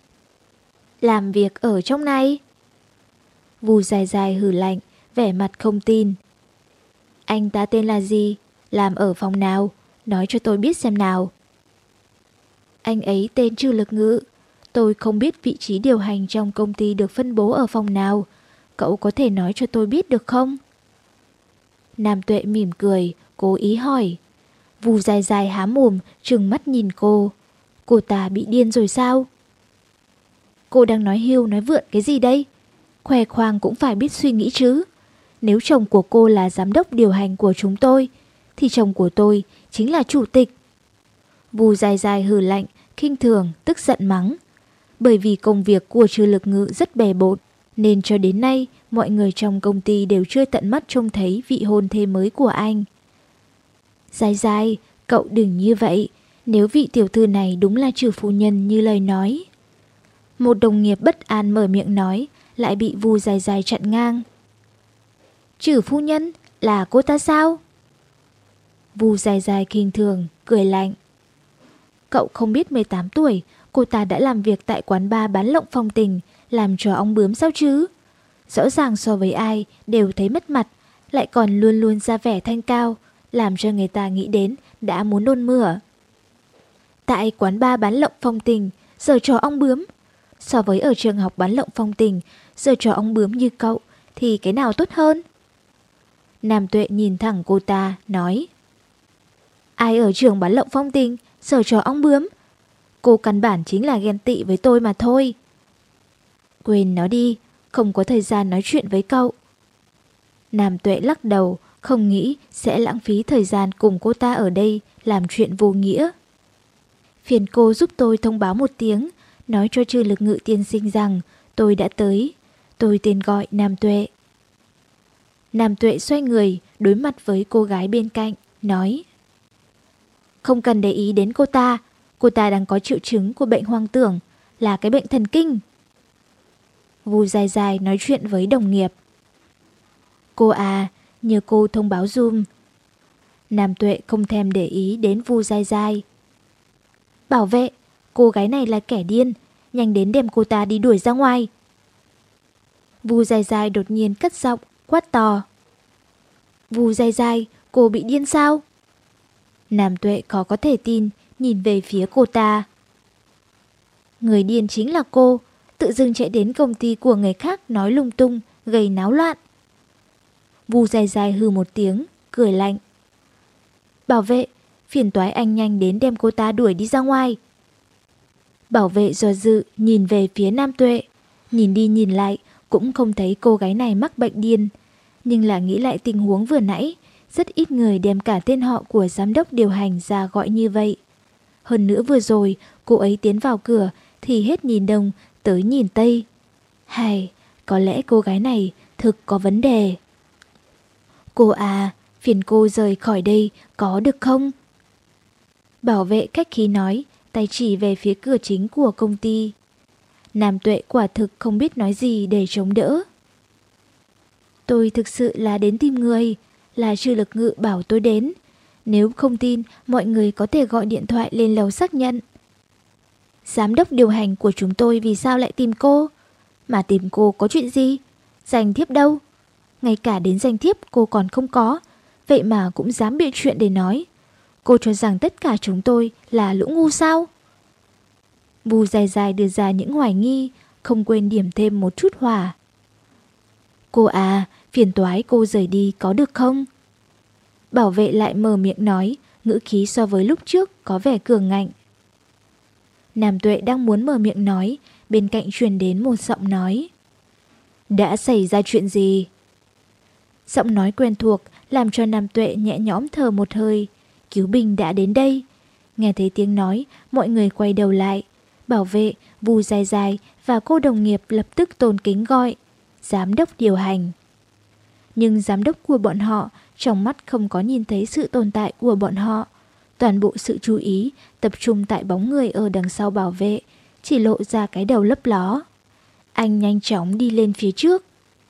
Làm việc ở trong này? Vu Dài Dài hừ lạnh, vẻ mặt không tin. Anh ta tên là gì? Làm ở phòng nào? Nói cho tôi biết xem nào. Anh ấy tên Trừ Lực Ngự. Tôi không biết vị trí điều hành trong công ty được phân bố ở phòng nào. Cậu có thể nói cho tôi biết được không? Nam Tuệ mỉm cười, cố ý hỏi. Vu dài dài há mồm, trừng mắt nhìn cô. Cô ta bị điên rồi sao? Cô đang nói hưu nói vượn cái gì đây? Khoe khoang cũng phải biết suy nghĩ chứ. Nếu chồng của cô là giám đốc điều hành của chúng tôi, thì chồng của tôi chính là chủ tịch. Vu dài dài hừ lạnh, khinh thường, tức giận mắng. Bởi vì công việc của Trừ Lực Ngự rất bề bộn, nên cho đến nay mọi người trong công ty đều chưa tận mắt trông thấy vị hôn thê mới của anh. Dài dài, cậu đừng như vậy. Nếu vị tiểu thư này đúng là Trừ phu nhân như lời nói. Một đồng nghiệp bất an mở miệng nói, lại bị Vu dài dài chặn ngang. Trừ phu nhân là cô ta sao? Vu dài dài khinh thường, cười lạnh. Cậu không biết mười tám tuổi, cô ta đã làm việc tại quán bar bán lộng phong tình, làm trò ong bướm sao chứ? Rõ ràng so với ai đều thấy mất mặt, lại còn luôn luôn ra vẻ thanh cao, làm cho người ta nghĩ đến đã muốn nôn mửa. Tại quán bar bán lộng phong tình, giở trò ong bướm. So với ở trường học bán lộng phong tình, giở trò ong bướm như cậu, thì cái nào tốt hơn? Nam Tuệ nhìn thẳng cô ta, nói. Ai ở trường bán lộng phong tình, giở trò ong bướm? Cô căn bản chính là ghen tị với tôi mà thôi. Quên nó đi, không có thời gian nói chuyện với cậu. Nam Tuệ lắc đầu, không nghĩ sẽ lãng phí thời gian cùng cô ta ở đây làm chuyện vô nghĩa. Phiền cô giúp tôi thông báo một tiếng, nói cho Trừ Lực Ngự tiên sinh rằng tôi đã tới. Tôi tên gọi Nam Tuệ. Nam Tuệ xoay người, đối mặt với cô gái bên cạnh, nói. Không cần để ý đến cô ta, cô ta đang có triệu chứng của bệnh hoang tưởng, là cái bệnh thần kinh. Vu dài dài nói chuyện với đồng nghiệp. Cô à, nhờ cô thông báo dùm. Nam Tuệ không thèm để ý đến Vu dài dài. Bảo vệ, cô gái này là kẻ điên, nhanh đến đem cô ta đi đuổi ra ngoài. Vu dài dài đột nhiên cất giọng, quát to. Vu dài dài, cô bị điên sao? Nam Tuệ khó có thể tin, nhìn về phía cô ta. Người điên chính là cô, tự dưng chạy đến công ty của người khác nói lung tung, gây náo loạn. Vu dài dài hừ một tiếng, cười lạnh. Bảo vệ, phiền toái anh nhanh đến đem cô ta đuổi đi ra ngoài. Bảo vệ do dự nhìn về phía Nam Tuệ, nhìn đi nhìn lại cũng không thấy cô gái này mắc bệnh điên. Nhưng là nghĩ lại tình huống vừa nãy, rất ít người đem cả tên họ của giám đốc điều hành ra gọi như vậy. Hơn nữa vừa rồi, cô ấy tiến vào cửa thì hết nhìn đông tới nhìn tây. Hay, có lẽ cô gái này thực có vấn đề. Cô à, phiền cô rời khỏi đây có được không? Bảo vệ khách khí nói, tay chỉ về phía cửa chính của công ty. Nam Tuệ quả thực không biết nói gì để chống đỡ. Tôi thực sự là đến tìm người, là Trừ Lực Ngự bảo tôi đến. Nếu không tin, mọi người có thể gọi điện thoại lên lầu xác nhận. Giám đốc điều hành của chúng tôi vì sao lại tìm cô? Mà tìm cô có chuyện gì? Danh thiếp đâu? Ngay cả đến danh thiếp cô còn không có, vậy mà cũng dám bịa chuyện để nói. Cô cho rằng tất cả chúng tôi là lũ ngu sao? Vu dài dài đưa ra những hoài nghi, không quên điểm thêm một chút hỏa. Cô à, phiền toái cô rời đi có được không? Bảo vệ lại mở miệng nói, ngữ khí so với lúc trước có vẻ cường ngạnh. Nam Tuệ đang muốn mở miệng nói, bên cạnh truyền đến một giọng nói. Đã xảy ra chuyện gì? Giọng nói quen thuộc làm cho Nam Tuệ nhẹ nhõm thở một hơi. Cứu binh đã đến đây. Nghe thấy tiếng nói, mọi người quay đầu lại. Bảo vệ, Vu dài dài và cô đồng nghiệp lập tức tôn kính gọi. Giám đốc điều hành. Nhưng giám đốc của bọn họ trong mắt không có nhìn thấy sự tồn tại của bọn họ. Toàn bộ sự chú ý tập trung tại bóng người ở đằng sau bảo vệ, chỉ lộ ra cái đầu lấp ló. Anh nhanh chóng đi lên phía trước.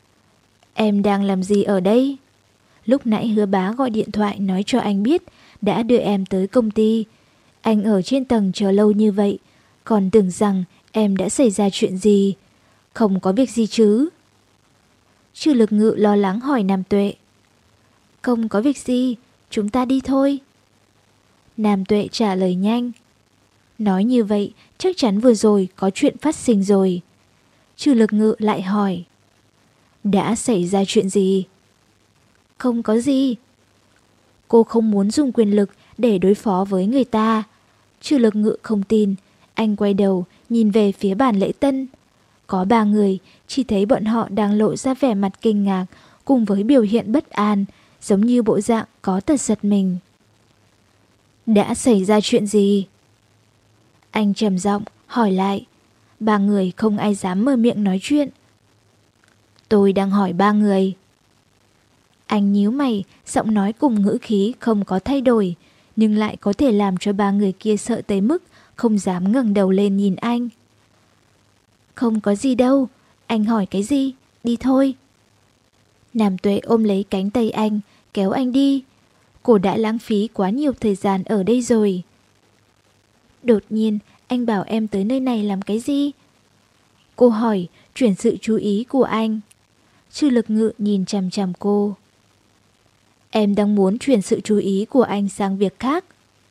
Em đang làm gì ở đây? Lúc nãy Hứa Bá gọi điện thoại nói cho anh biết đã đưa em tới công ty. Anh ở trên tầng chờ lâu như vậy, còn tưởng rằng em đã xảy ra chuyện gì. Không có việc gì chứ? Trừ Lực Ngự lo lắng hỏi Nam Tuệ. Không có việc gì, chúng ta đi thôi. Nam Tuệ trả lời nhanh. Nói như vậy, chắc chắn vừa rồi có chuyện phát sinh rồi. Trừ Lực Ngự lại hỏi. Đã xảy ra chuyện gì? Không có gì. Cô không muốn dùng quyền lực để đối phó với người ta. Trừ Lực Ngự không tin. Anh quay đầu nhìn về phía bàn lễ tân. Có ba người, chỉ thấy bọn họ đang lộ ra vẻ mặt kinh ngạc cùng với biểu hiện bất an, giống như bộ dạng có tật giật mình. Đã xảy ra chuyện gì? Anh trầm giọng hỏi lại. Ba người không ai dám mở miệng nói chuyện. Tôi đang hỏi ba người. Anh nhíu mày, giọng nói cùng ngữ khí không có thay đổi, nhưng lại có thể làm cho ba người kia sợ tới mức không dám ngẩng đầu lên nhìn anh. Không có gì đâu, anh hỏi cái gì, đi thôi. Nam Tuệ ôm lấy cánh tay anh, kéo anh đi. Cô đã lãng phí quá nhiều thời gian ở đây rồi. Đột nhiên, anh bảo em tới nơi này làm cái gì? Cô hỏi, chuyển sự chú ý của anh. Trừ Lực Ngự nhìn chằm chằm cô. Em đang muốn chuyển sự chú ý của anh sang việc khác.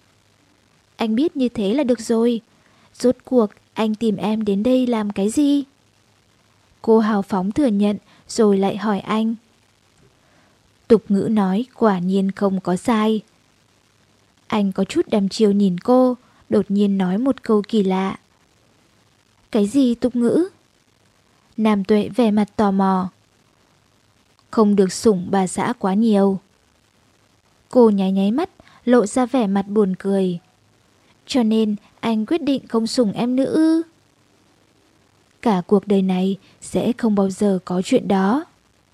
Anh biết như thế là được rồi. Rốt cuộc, anh tìm em đến đây làm cái gì? Cô hào phóng thừa nhận, rồi lại hỏi anh. Tục ngữ nói quả nhiên không có sai. Anh có chút đăm chiêu nhìn cô, đột nhiên nói một câu kỳ lạ. Cái gì tục ngữ? Nam Tuệ vẻ mặt tò mò. Không được sủng bà xã quá nhiều. Cô nháy nháy mắt, lộ ra vẻ mặt buồn cười. Cho nên anh quyết định không sủng em nữa ư? Cả cuộc đời này sẽ không bao giờ có chuyện đó.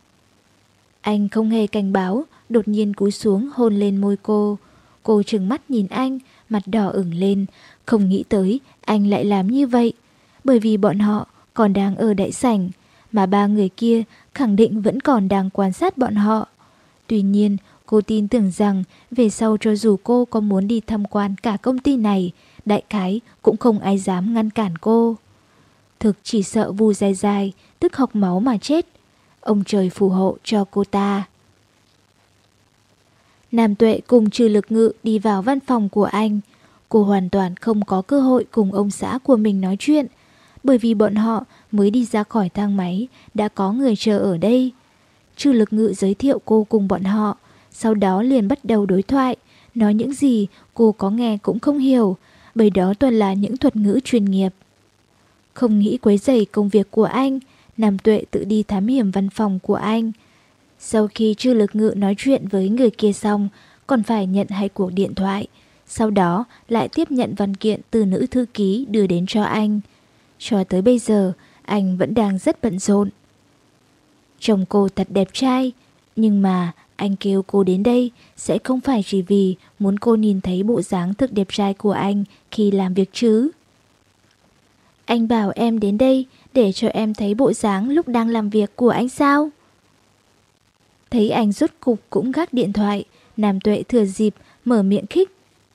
Anh không hề cảnh báo, đột nhiên cúi xuống hôn lên môi cô. Cô trừng mắt nhìn anh, mặt đỏ ửng lên, không nghĩ tới anh lại làm như vậy. Bởi vì bọn họ còn đang ở đại sảnh, mà ba người kia khẳng định vẫn còn đang quan sát bọn họ. Tuy nhiên, cô tin tưởng rằng về sau cho dù cô có muốn đi tham quan cả công ty này, đại khái cũng không ai dám ngăn cản cô. Thực chỉ sợ Vu Dài Dài, tức học máu mà chết. Ông trời phù hộ cho cô ta. Nam Tuệ cùng Trừ Lực Ngự đi vào văn phòng của anh. Cô hoàn toàn không có cơ hội cùng ông xã của mình nói chuyện, bởi vì bọn họ mới đi ra khỏi thang máy đã có người chờ ở đây. Trừ Lực Ngự giới thiệu cô cùng bọn họ, sau đó liền bắt đầu đối thoại, nói những gì cô có nghe cũng không hiểu, bởi đó toàn là những thuật ngữ chuyên nghiệp. Không nghĩ quấy rầy công việc của anh, Nam Tuệ tự đi thám hiểm văn phòng của anh. Sau khi Trừ Lực Ngự nói chuyện với người kia xong, còn phải nhận hai cuộc điện thoại, sau đó lại tiếp nhận văn kiện từ nữ thư ký đưa đến cho anh. Cho tới bây giờ, anh vẫn đang rất bận rộn. Chồng cô thật đẹp trai, nhưng mà anh kêu cô đến đây sẽ không phải chỉ vì muốn cô nhìn thấy bộ dáng thực đẹp trai của anh khi làm việc chứ. Anh bảo em đến đây để cho em thấy bộ dáng lúc đang làm việc của anh sao? Thấy anh rốt cục cũng gác điện thoại, Nam Tuệ thừa dịp mở miệng khích.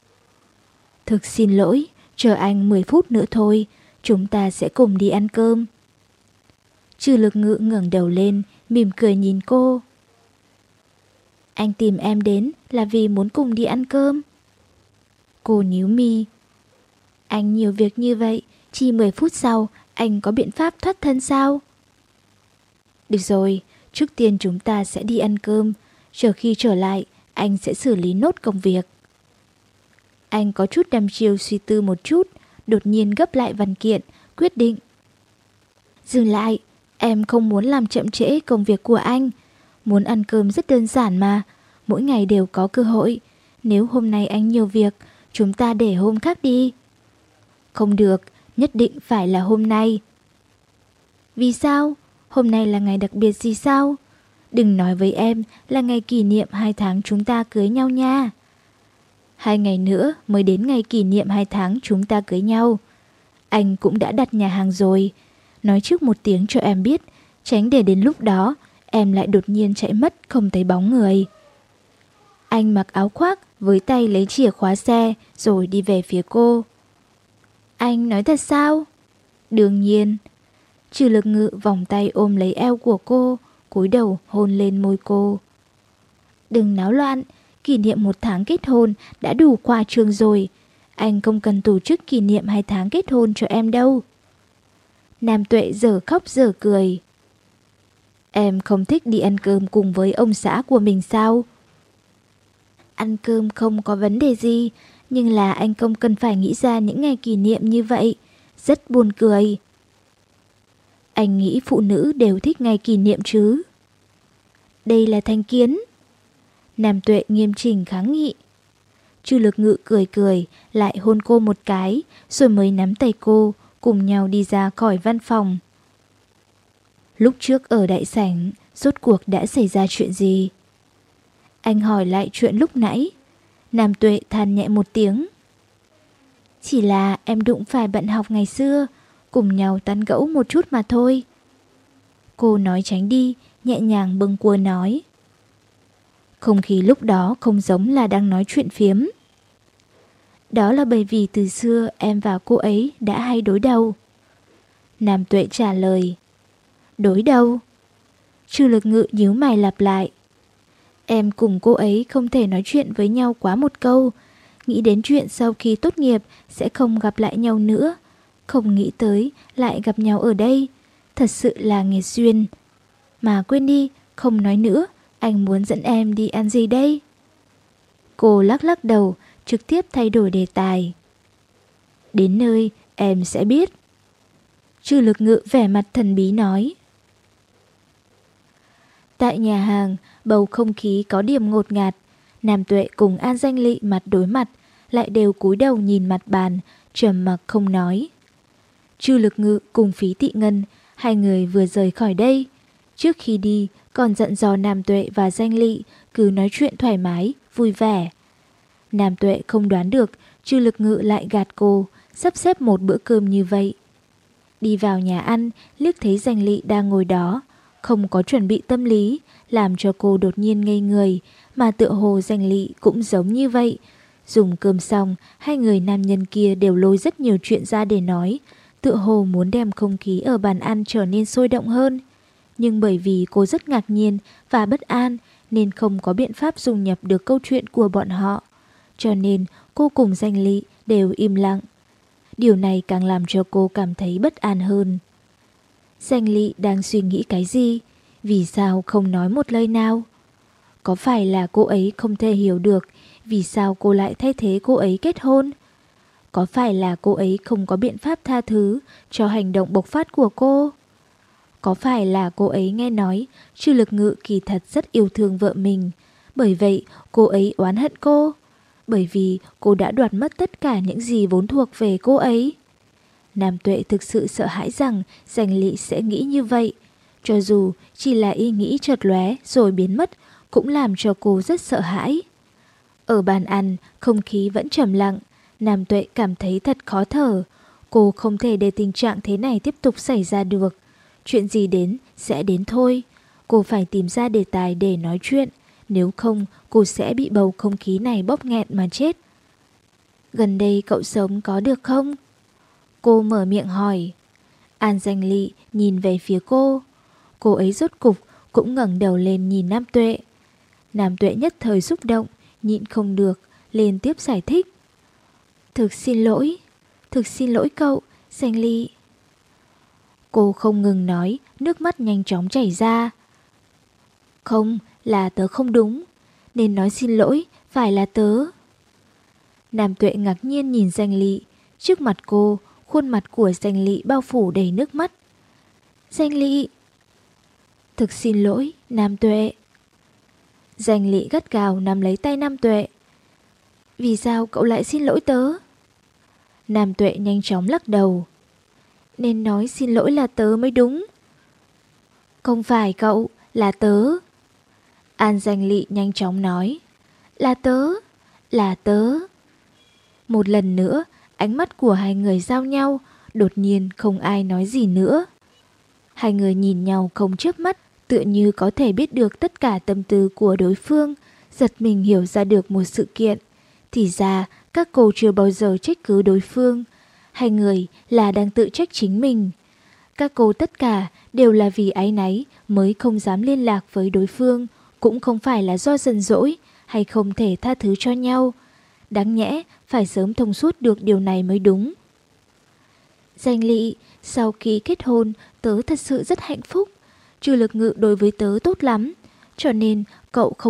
Thực xin lỗi, chờ anh mười phút nữa thôi, chúng ta sẽ cùng đi ăn cơm. Trừ Lực Ngự ngẩng đầu lên, mỉm cười nhìn cô. Anh tìm em đến là vì muốn cùng đi ăn cơm. Cô nhíu mi. Anh nhiều việc như vậy, chỉ mười phút sau anh có biện pháp thoát thân sao? Được rồi, trước tiên chúng ta sẽ đi ăn cơm, chờ khi trở lại anh sẽ xử lý nốt công việc. Anh có chút đăm chiêu suy tư một chút, đột nhiên gấp lại văn kiện, quyết định. Dừng lại, em không muốn làm chậm trễ công việc của anh. Muốn ăn cơm rất đơn giản mà, mỗi ngày đều có cơ hội. Nếu hôm nay anh nhiều việc, chúng ta để hôm khác đi. Không được, nhất định phải là hôm nay. Vì sao? Hôm nay là ngày đặc biệt gì sao? Đừng nói với em là ngày kỷ niệm hai tháng chúng ta cưới nhau nha. Hai ngày nữa mới đến ngày kỷ niệm hai tháng chúng ta cưới nhau. Anh cũng đã đặt nhà hàng rồi. Nói trước một tiếng cho em biết, tránh để đến lúc đó em lại đột nhiên chạy mất không thấy bóng người. Anh mặc áo khoác với tay lấy chìa khóa xe rồi đi về phía cô. Anh nói thật sao? Đương nhiên. Trừ Lực Ngự vòng tay ôm lấy eo của cô, cúi đầu hôn lên môi cô. Đừng náo loạn, kỷ niệm một tháng kết hôn đã đủ khoa trương rồi. Anh không cần tổ chức kỷ niệm hai tháng kết hôn cho em đâu. Nam Tuệ giờ khóc giờ cười. Em không thích đi ăn cơm cùng với ông xã của mình sao? Ăn cơm không có vấn đề gì, nhưng là anh không cần phải nghĩ ra những ngày kỷ niệm như vậy. Rất buồn cười. Anh nghĩ phụ nữ đều thích ngày kỷ niệm chứ. Đây là thành kiến. Nam Tuệ nghiêm chỉnh kháng nghị. Chu Lực Ngự cười cười, lại hôn cô một cái, rồi mới nắm tay cô, cùng nhau đi ra khỏi văn phòng. Lúc trước ở đại sảnh, rốt cuộc đã xảy ra chuyện gì? Anh hỏi lại chuyện lúc nãy. Nam Tuệ than nhẹ một tiếng. Chỉ là em đụng phải bạn học ngày xưa, cùng nhau tán gẫu một chút mà thôi. Cô nói tránh đi, nhẹ nhàng bâng quơ nói. Không khí lúc đó không giống là đang nói chuyện phiếm. Đó là bởi vì từ xưa em và cô ấy đã hay đối đầu. Nam Tuệ trả lời. Đối đầu? Chu Lực Ngự nhíu mày lặp lại. Em cùng cô ấy không thể nói chuyện với nhau quá một câu. Nghĩ đến chuyện sau khi tốt nghiệp sẽ không gặp lại nhau nữa. Không nghĩ tới lại gặp nhau ở đây. Thật sự là nghiệt duyên. Mà quên đi, không nói nữa. Anh muốn dẫn em đi ăn gì đây? Cô lắc lắc đầu, trực tiếp thay đổi đề tài. Đến nơi em sẽ biết. Chu Lực Ngự vẻ mặt thần bí nói. Tại nhà hàng, bầu không khí có điểm ngột ngạt. Nam Tuệ cùng An Danh Lị mặt đối mặt, lại đều cúi đầu nhìn mặt bàn, trầm mặc không nói. Chu Lực Ngự cùng Phí Tị Ngân, hai người vừa rời khỏi đây. Trước khi đi, còn dặn dò Nam Tuệ và Danh Lị cứ nói chuyện thoải mái, vui vẻ. Nam Tuệ không đoán được Chu Lực Ngự lại gạt cô, sắp xếp một bữa cơm như vậy. Đi vào nhà ăn, liếc thấy Danh Lị đang ngồi đó, không có chuẩn bị tâm lý, làm cho cô đột nhiên ngây người, mà tựa hồ Danh Lị cũng giống như vậy. Dùng cơm xong, hai người nam nhân kia đều lôi rất nhiều chuyện ra để nói, tựa hồ muốn đem không khí ở bàn ăn trở nên sôi động hơn. Nhưng bởi vì cô rất ngạc nhiên và bất an nên không có biện pháp dung nhập được câu chuyện của bọn họ. Cho nên cô cùng Danh Lị đều im lặng. Điều này càng làm cho cô cảm thấy bất an hơn. Danh Lị đang suy nghĩ cái gì? Vì sao không nói một lời nào? Có phải là cô ấy không thể hiểu được vì sao cô lại thay thế cô ấy kết hôn? Có phải là cô ấy không có biện pháp tha thứ cho hành động bộc phát của cô? Có phải là cô ấy nghe nói Chu Lực Ngự kỳ thật rất yêu thương vợ mình, bởi vậy cô ấy oán hận cô? Bởi vì cô đã đoạt mất tất cả những gì vốn thuộc về cô ấy. Nam Tuệ thực sự sợ hãi rằng Danh Lị sẽ nghĩ như vậy. Cho dù chỉ là ý nghĩ chợt lóe rồi biến mất, cũng làm cho cô rất sợ hãi. Ở bàn ăn, không khí vẫn trầm lặng. Nam Tuệ cảm thấy thật khó thở. Cô không thể để tình trạng thế này tiếp tục xảy ra được. Chuyện gì đến sẽ đến thôi. Cô phải tìm ra đề tài để nói chuyện. Nếu không, cô sẽ bị bầu không khí này bóp nghẹn mà chết. Gần đây cậu sống có được không? Cô mở miệng hỏi. An Danh Lị nhìn về phía cô. Cô ấy rốt cục cũng ngẩng đầu lên nhìn Nam Tuệ. Nam Tuệ nhất thời xúc động, nhịn không được, lên tiếp giải thích. Thực xin lỗi, thực xin lỗi cậu, Danh Lị. Cô không ngừng nói, nước mắt nhanh chóng chảy ra. Không, là tớ không đúng, nên nói xin lỗi, phải là tớ. Nam Tuệ ngạc nhiên nhìn Danh Lị. Trước mặt cô, khuôn mặt của Danh Lị bao phủ đầy nước mắt. Danh Lị. Thực xin lỗi, Nam Tuệ. Danh Lị gắt gào nắm lấy tay Nam Tuệ. Vì sao cậu lại xin lỗi tớ? Nam Tuệ nhanh chóng lắc đầu. Nên nói xin lỗi là tớ mới đúng. Không phải cậu, là tớ. An Danh Lị nhanh chóng nói. Là tớ, là tớ. Một lần nữa, ánh mắt của hai người giao nhau, đột nhiên không ai nói gì nữa. Hai người nhìn nhau không chớp mắt, tựa như có thể biết được tất cả tâm tư của đối phương, giật mình hiểu ra được một sự kiện. Thì ra, các cô chưa bao giờ trách cứ đối phương. Hai người là đang tự trách chính mình. Các cô tất cả đều là vì áy náy mới không dám liên lạc với đối phương, cũng không phải là do giận dỗi hay không thể tha thứ cho nhau. đáng nhẽ phải sớm thông suốt được điều này mới đúng. Danh Lị, sau khi kết hôn, tớ thật sự rất hạnh phúc. Trừ Lực Ngự đối với tớ tốt lắm, cho nên cậu không